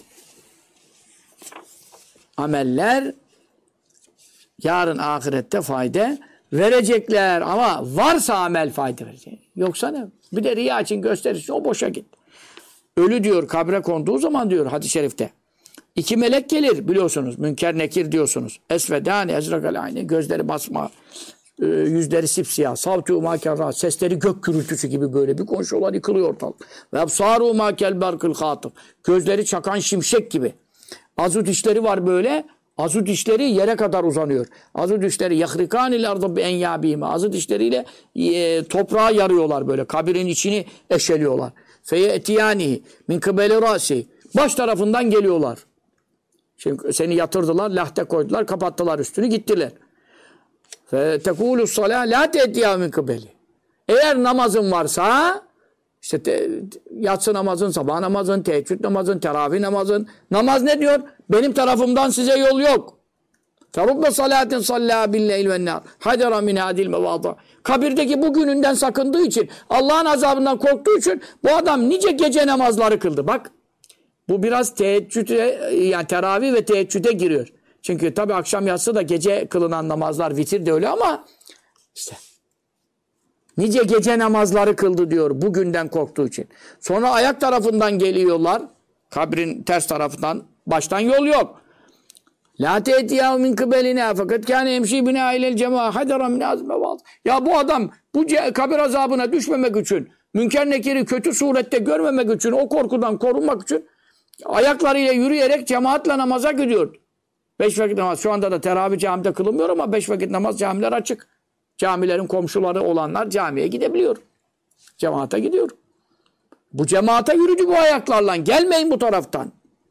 ameller yarın ahirette fayda verecekler. Ama varsa amel fayda verecek. Yoksa ne? Bir de riya için gösterisi o boşa gitti. Ölü diyor kabre konduğu zaman diyor hadis-i şerifte. 2 melek gelir biliyorsunuz. Münker nekir diyorsunuz. Esvedâni ezrakal ayni. Gözleri basma. Yüzleri sipsiyah. Savtu makerra. Sesleri gök gürültüsü gibi böyle bir konuşuyorlar, yıkılıyor ortalık. Ve absaru makel barkıl hatıf. Gözleri çakan şimşek gibi. Azu dişleri var böyle. Azu dişleri yere kadar uzanıyor. Azu dişleri yahrikânil ardı bi enyâbîme. Azu dişleriyle toprağa yarıyorlar böyle. Kabirin içini eşeliyorlar. Feye'tiyânihi min kıbeli râsi. Baş tarafından geliyorlar. Şimdi seni yatırdılar, lahte koydular, kapattılar üstünü, gittiler. Fetekûlü salâ lâ te'tiyâ min kıbeli. Eğer namazın varsa, işte yatsı namazın, sabah namazın, teheccüd namazın, teravih namazın. Namaz ne diyor? Benim tarafımdan size yol yok. Ferubbe salâtin sallâ billeyl ve nâr. Hadera min hâdil mevâda. Kabirdeki bu gününden sakındığı için, Allah'ın azabından korktuğu için bu adam nice gece namazları kıldı. Bak, bu biraz teheccüde, yani teravih ve teheccüde giriyor. Çünkü tabi akşam yatsı da gece kılınan namazlar, vitir de öyle ama işte nice gece namazları kıldı diyor bugünden korktuğu için. Sonra ayak tarafından geliyorlar. Kabrin ters tarafından, baştan yol yok. La te'tiyav min kıbeline fakat kâne emşî binâ ilel cemâ hadera min azme vâz. Ya bu adam bu kabir azabına düşmemek için Münker Nekir'i kötü surette görmemek için, o korkudan korunmak için ayaklarıyla yürüyerek cemaatle namaza gidiyor. 5 vakit namaz. Şu anda da teravih camide kılınmıyor ama 5 vakit namaz camiler açık. Camilerin komşuları olanlar camiye gidebiliyor. Cemaate gidiyor. Bu cemaate yürüdü bu ayaklarla. Gelmeyin bu taraftan.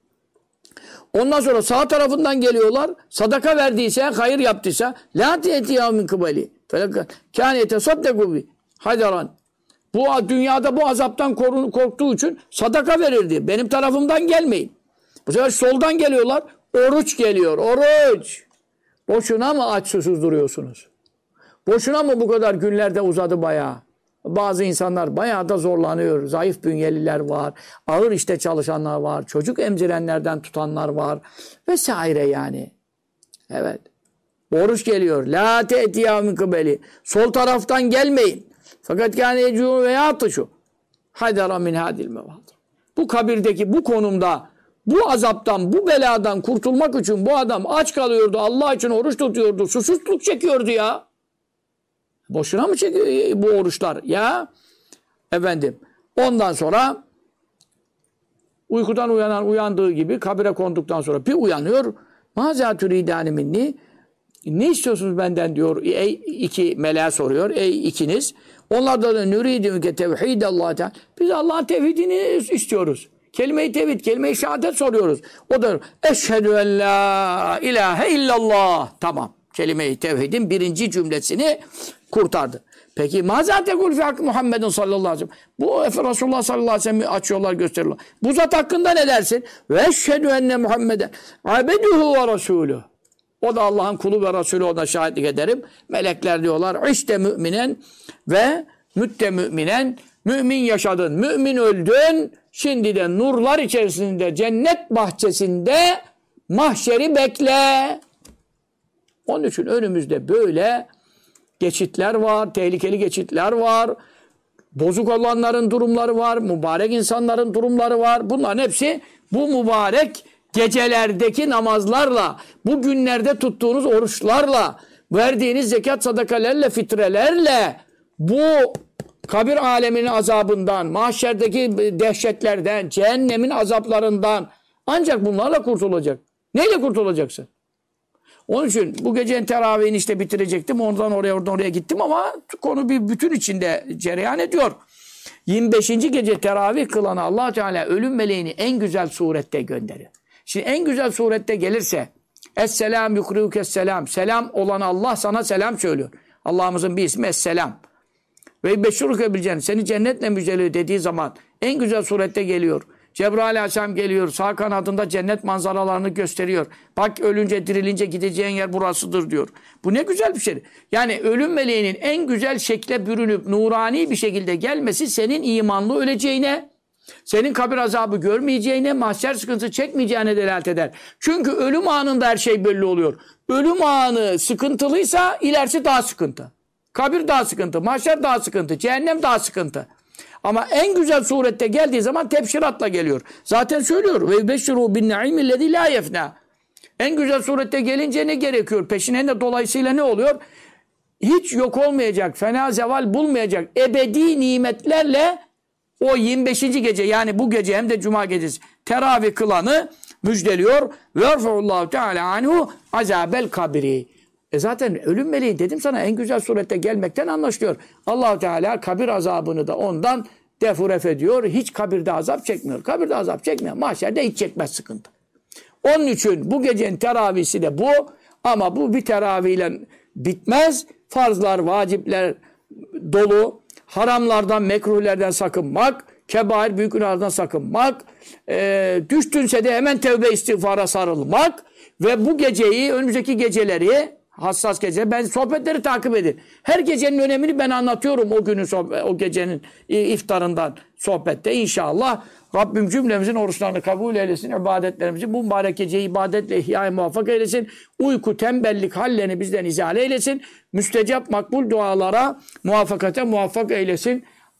Ondan sonra sağ tarafından geliyorlar. Sadaka verdiyse, hayır yaptıysa la ti'tiya min kıbali. Kâne yetesaddeku bi. Hadaran. Bu dünyada bu azaptan korktuğu için sadaka verirdi. Benim tarafımdan gelmeyin. Bu sefer soldan geliyorlar. Oruç geliyor. Oruç. Boşuna mı aç susuz duruyorsunuz? Boşuna mı bu kadar günlerde uzadı bayağı? Bazı insanlar bayağı da zorlanıyor. Zayıf bünyeliler var. Ağır işte çalışanlar var. Çocuk emzirenlerden tutanlar var. Vesaire yani. Evet. Oruç geliyor. La te'tiya min kıbeli. Sol taraftan gelmeyin. Fakat yani ecû ve yatışu. Hadara min hadil mevad. Bu kabirdeki bu konumda bu azaptan, bu beladan kurtulmak için bu adam aç kalıyordu. Allah için oruç tutuyordu. Susuzluk çekiyordu ya. Boşuna mı çekiyor bu oruçlar? Ya efendim. Ondan sonra uykudan uyandığı gibi kabire konduktan sonra bir uyanıyor. Mâzâ türîdâni minni. Ne istiyorsunuz benden diyor. Ey iki meleğe soruyor. Ey ikiniz. Onlar da nüridüke tevhidallah Teala. Biz Allah'ın tevhidini istiyoruz. Kelime-i tevhid, kelime-i şehadet soruyoruz. O da eşhedü en la ilahe illallah. Tamam. Kelime-i tevhidin birinci cümlesini kurtardı. Peki mazâ tekul fi hakkı Muhammedin sallallahu aleyhi ve sellem. Bu Resulullah sallallahu aleyhi ve sellem'i açıyorlar, gösteriyorlar. Bu zat hakkında ne dersin? Ve eşhedü enne Muhammeden abeduhu ve resulü. O da Allah'ın kulu ve Resulü, ona şahitlik ederim. Melekler diyorlar işte müminen ve mütte müminen. Mümin yaşadın, mümin öldün. Şimdi de nurlar içerisinde, cennet bahçesinde mahşeri bekle. Onun için önümüzde böyle geçitler var, tehlikeli geçitler var. Bozuk olanların durumları var, mübarek insanların durumları var. Bunların hepsi bu mübarek gecelerdeki namazlarla, bu günlerde tuttuğunuz oruçlarla, verdiğiniz zekat sadakalarla, fitrelerle bu kabir aleminin azabından, mahşerdeki dehşetlerden, cehennemin azaplarından ancak bunlarla kurtulacak. Neyle kurtulacaksın? Onun için bu gecenin teravihini işte bitirecektim. Oradan oraya gittim ama konu bir bütün içinde cereyan ediyor. 25. gece teravih kılana Allah Teala ölüm meleğini en güzel surette gönderiyor. Şimdi en güzel surette gelirse Esselam yukriyukesselam. Selam olan Allah sana selam söylüyor. Allah'ımızın bir ismi Esselam. Ve beşşuruke bil cennet. Seni cennetle müjdeliyor dediği zaman en güzel surette geliyor. Cebrail Aleyhisselam geliyor. Sağ kanadında cennet manzaralarını gösteriyor. Bak ölünce dirilince gideceğin yer burasıdır diyor. Bu ne güzel bir şey. Yani ölüm meleğinin en güzel şekle bürünüp nurani bir şekilde gelmesi senin imanlı öleceğine, senin kabir azabı görmeyeceğine, mahşer sıkıntısı çekmeyeceğine delalet eder. Çünkü ölüm anında her şey belli oluyor. Ölüm anı sıkıntılıysa ilerisi daha sıkıntı. Kabir daha sıkıntı, mahşer daha sıkıntı, cehennem daha sıkıntı. Ama en güzel surette geldiği zaman tebşiratla geliyor. Zaten söylüyor. Ve beşşiru bin naimillezî lâ yefnâ. En güzel surette gelince ne gerekiyor? Peşine de dolayısıyla ne oluyor? Hiç yok olmayacak, fena zeval bulmayacak ebedi nimetlerle o 25. gece yani bu gece hem de cuma gecesi teravih kılanı müjdeliyor. Verfeullahu teâlâ anhu azâbel kabri. Zaten ölüm meleği dedim sana en güzel surette gelmekten anlaşılıyor. Allah Teala kabir azabını da ondan defuref ediyor. Hiç kabirde azap çekmiyor. Kabirde azap çekmiyor. Mahşerde hiç çekmez sıkıntı. Onun için bu gecenin teravisi de bu. Ama bu bir teravihle bitmez. Farzlar, vacipler dolu. Haramlardan, mekruhlerden sakınmak. Kebair, büyük günahlardan sakınmak. Düştünse de hemen tevbe istiğfara sarılmak. Ve bu geceyi, önümüzdeki geceleri hassas gece. Ben sohbetleri takip edin. Her gecenin önemini ben anlatıyorum o günün o gecenin iftarından sohbette inşallah. Rabbim cümlemizin oruçlarını kabul eylesin. İbadetlerimizi bu mübarek geceyi ibadetle ihyaya muvaffak eylesin. Uyku, tembellik hallerini bizden izale eylesin. Müstecap makbul dualara muvaffakate muvaffak eylesin.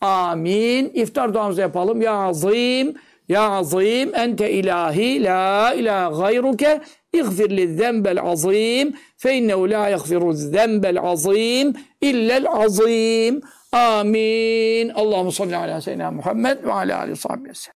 Amin. İftar duamızı yapalım. Ya azim, ya azim, ente ilahi, la ilahe gayruke. اغفر للذنب العظيم فإنه لا يغفر الذنب العظيم إلا العظيم Amin. Allahu salli ala seyyidina Muhammed ve ala alihi ve sahbihi.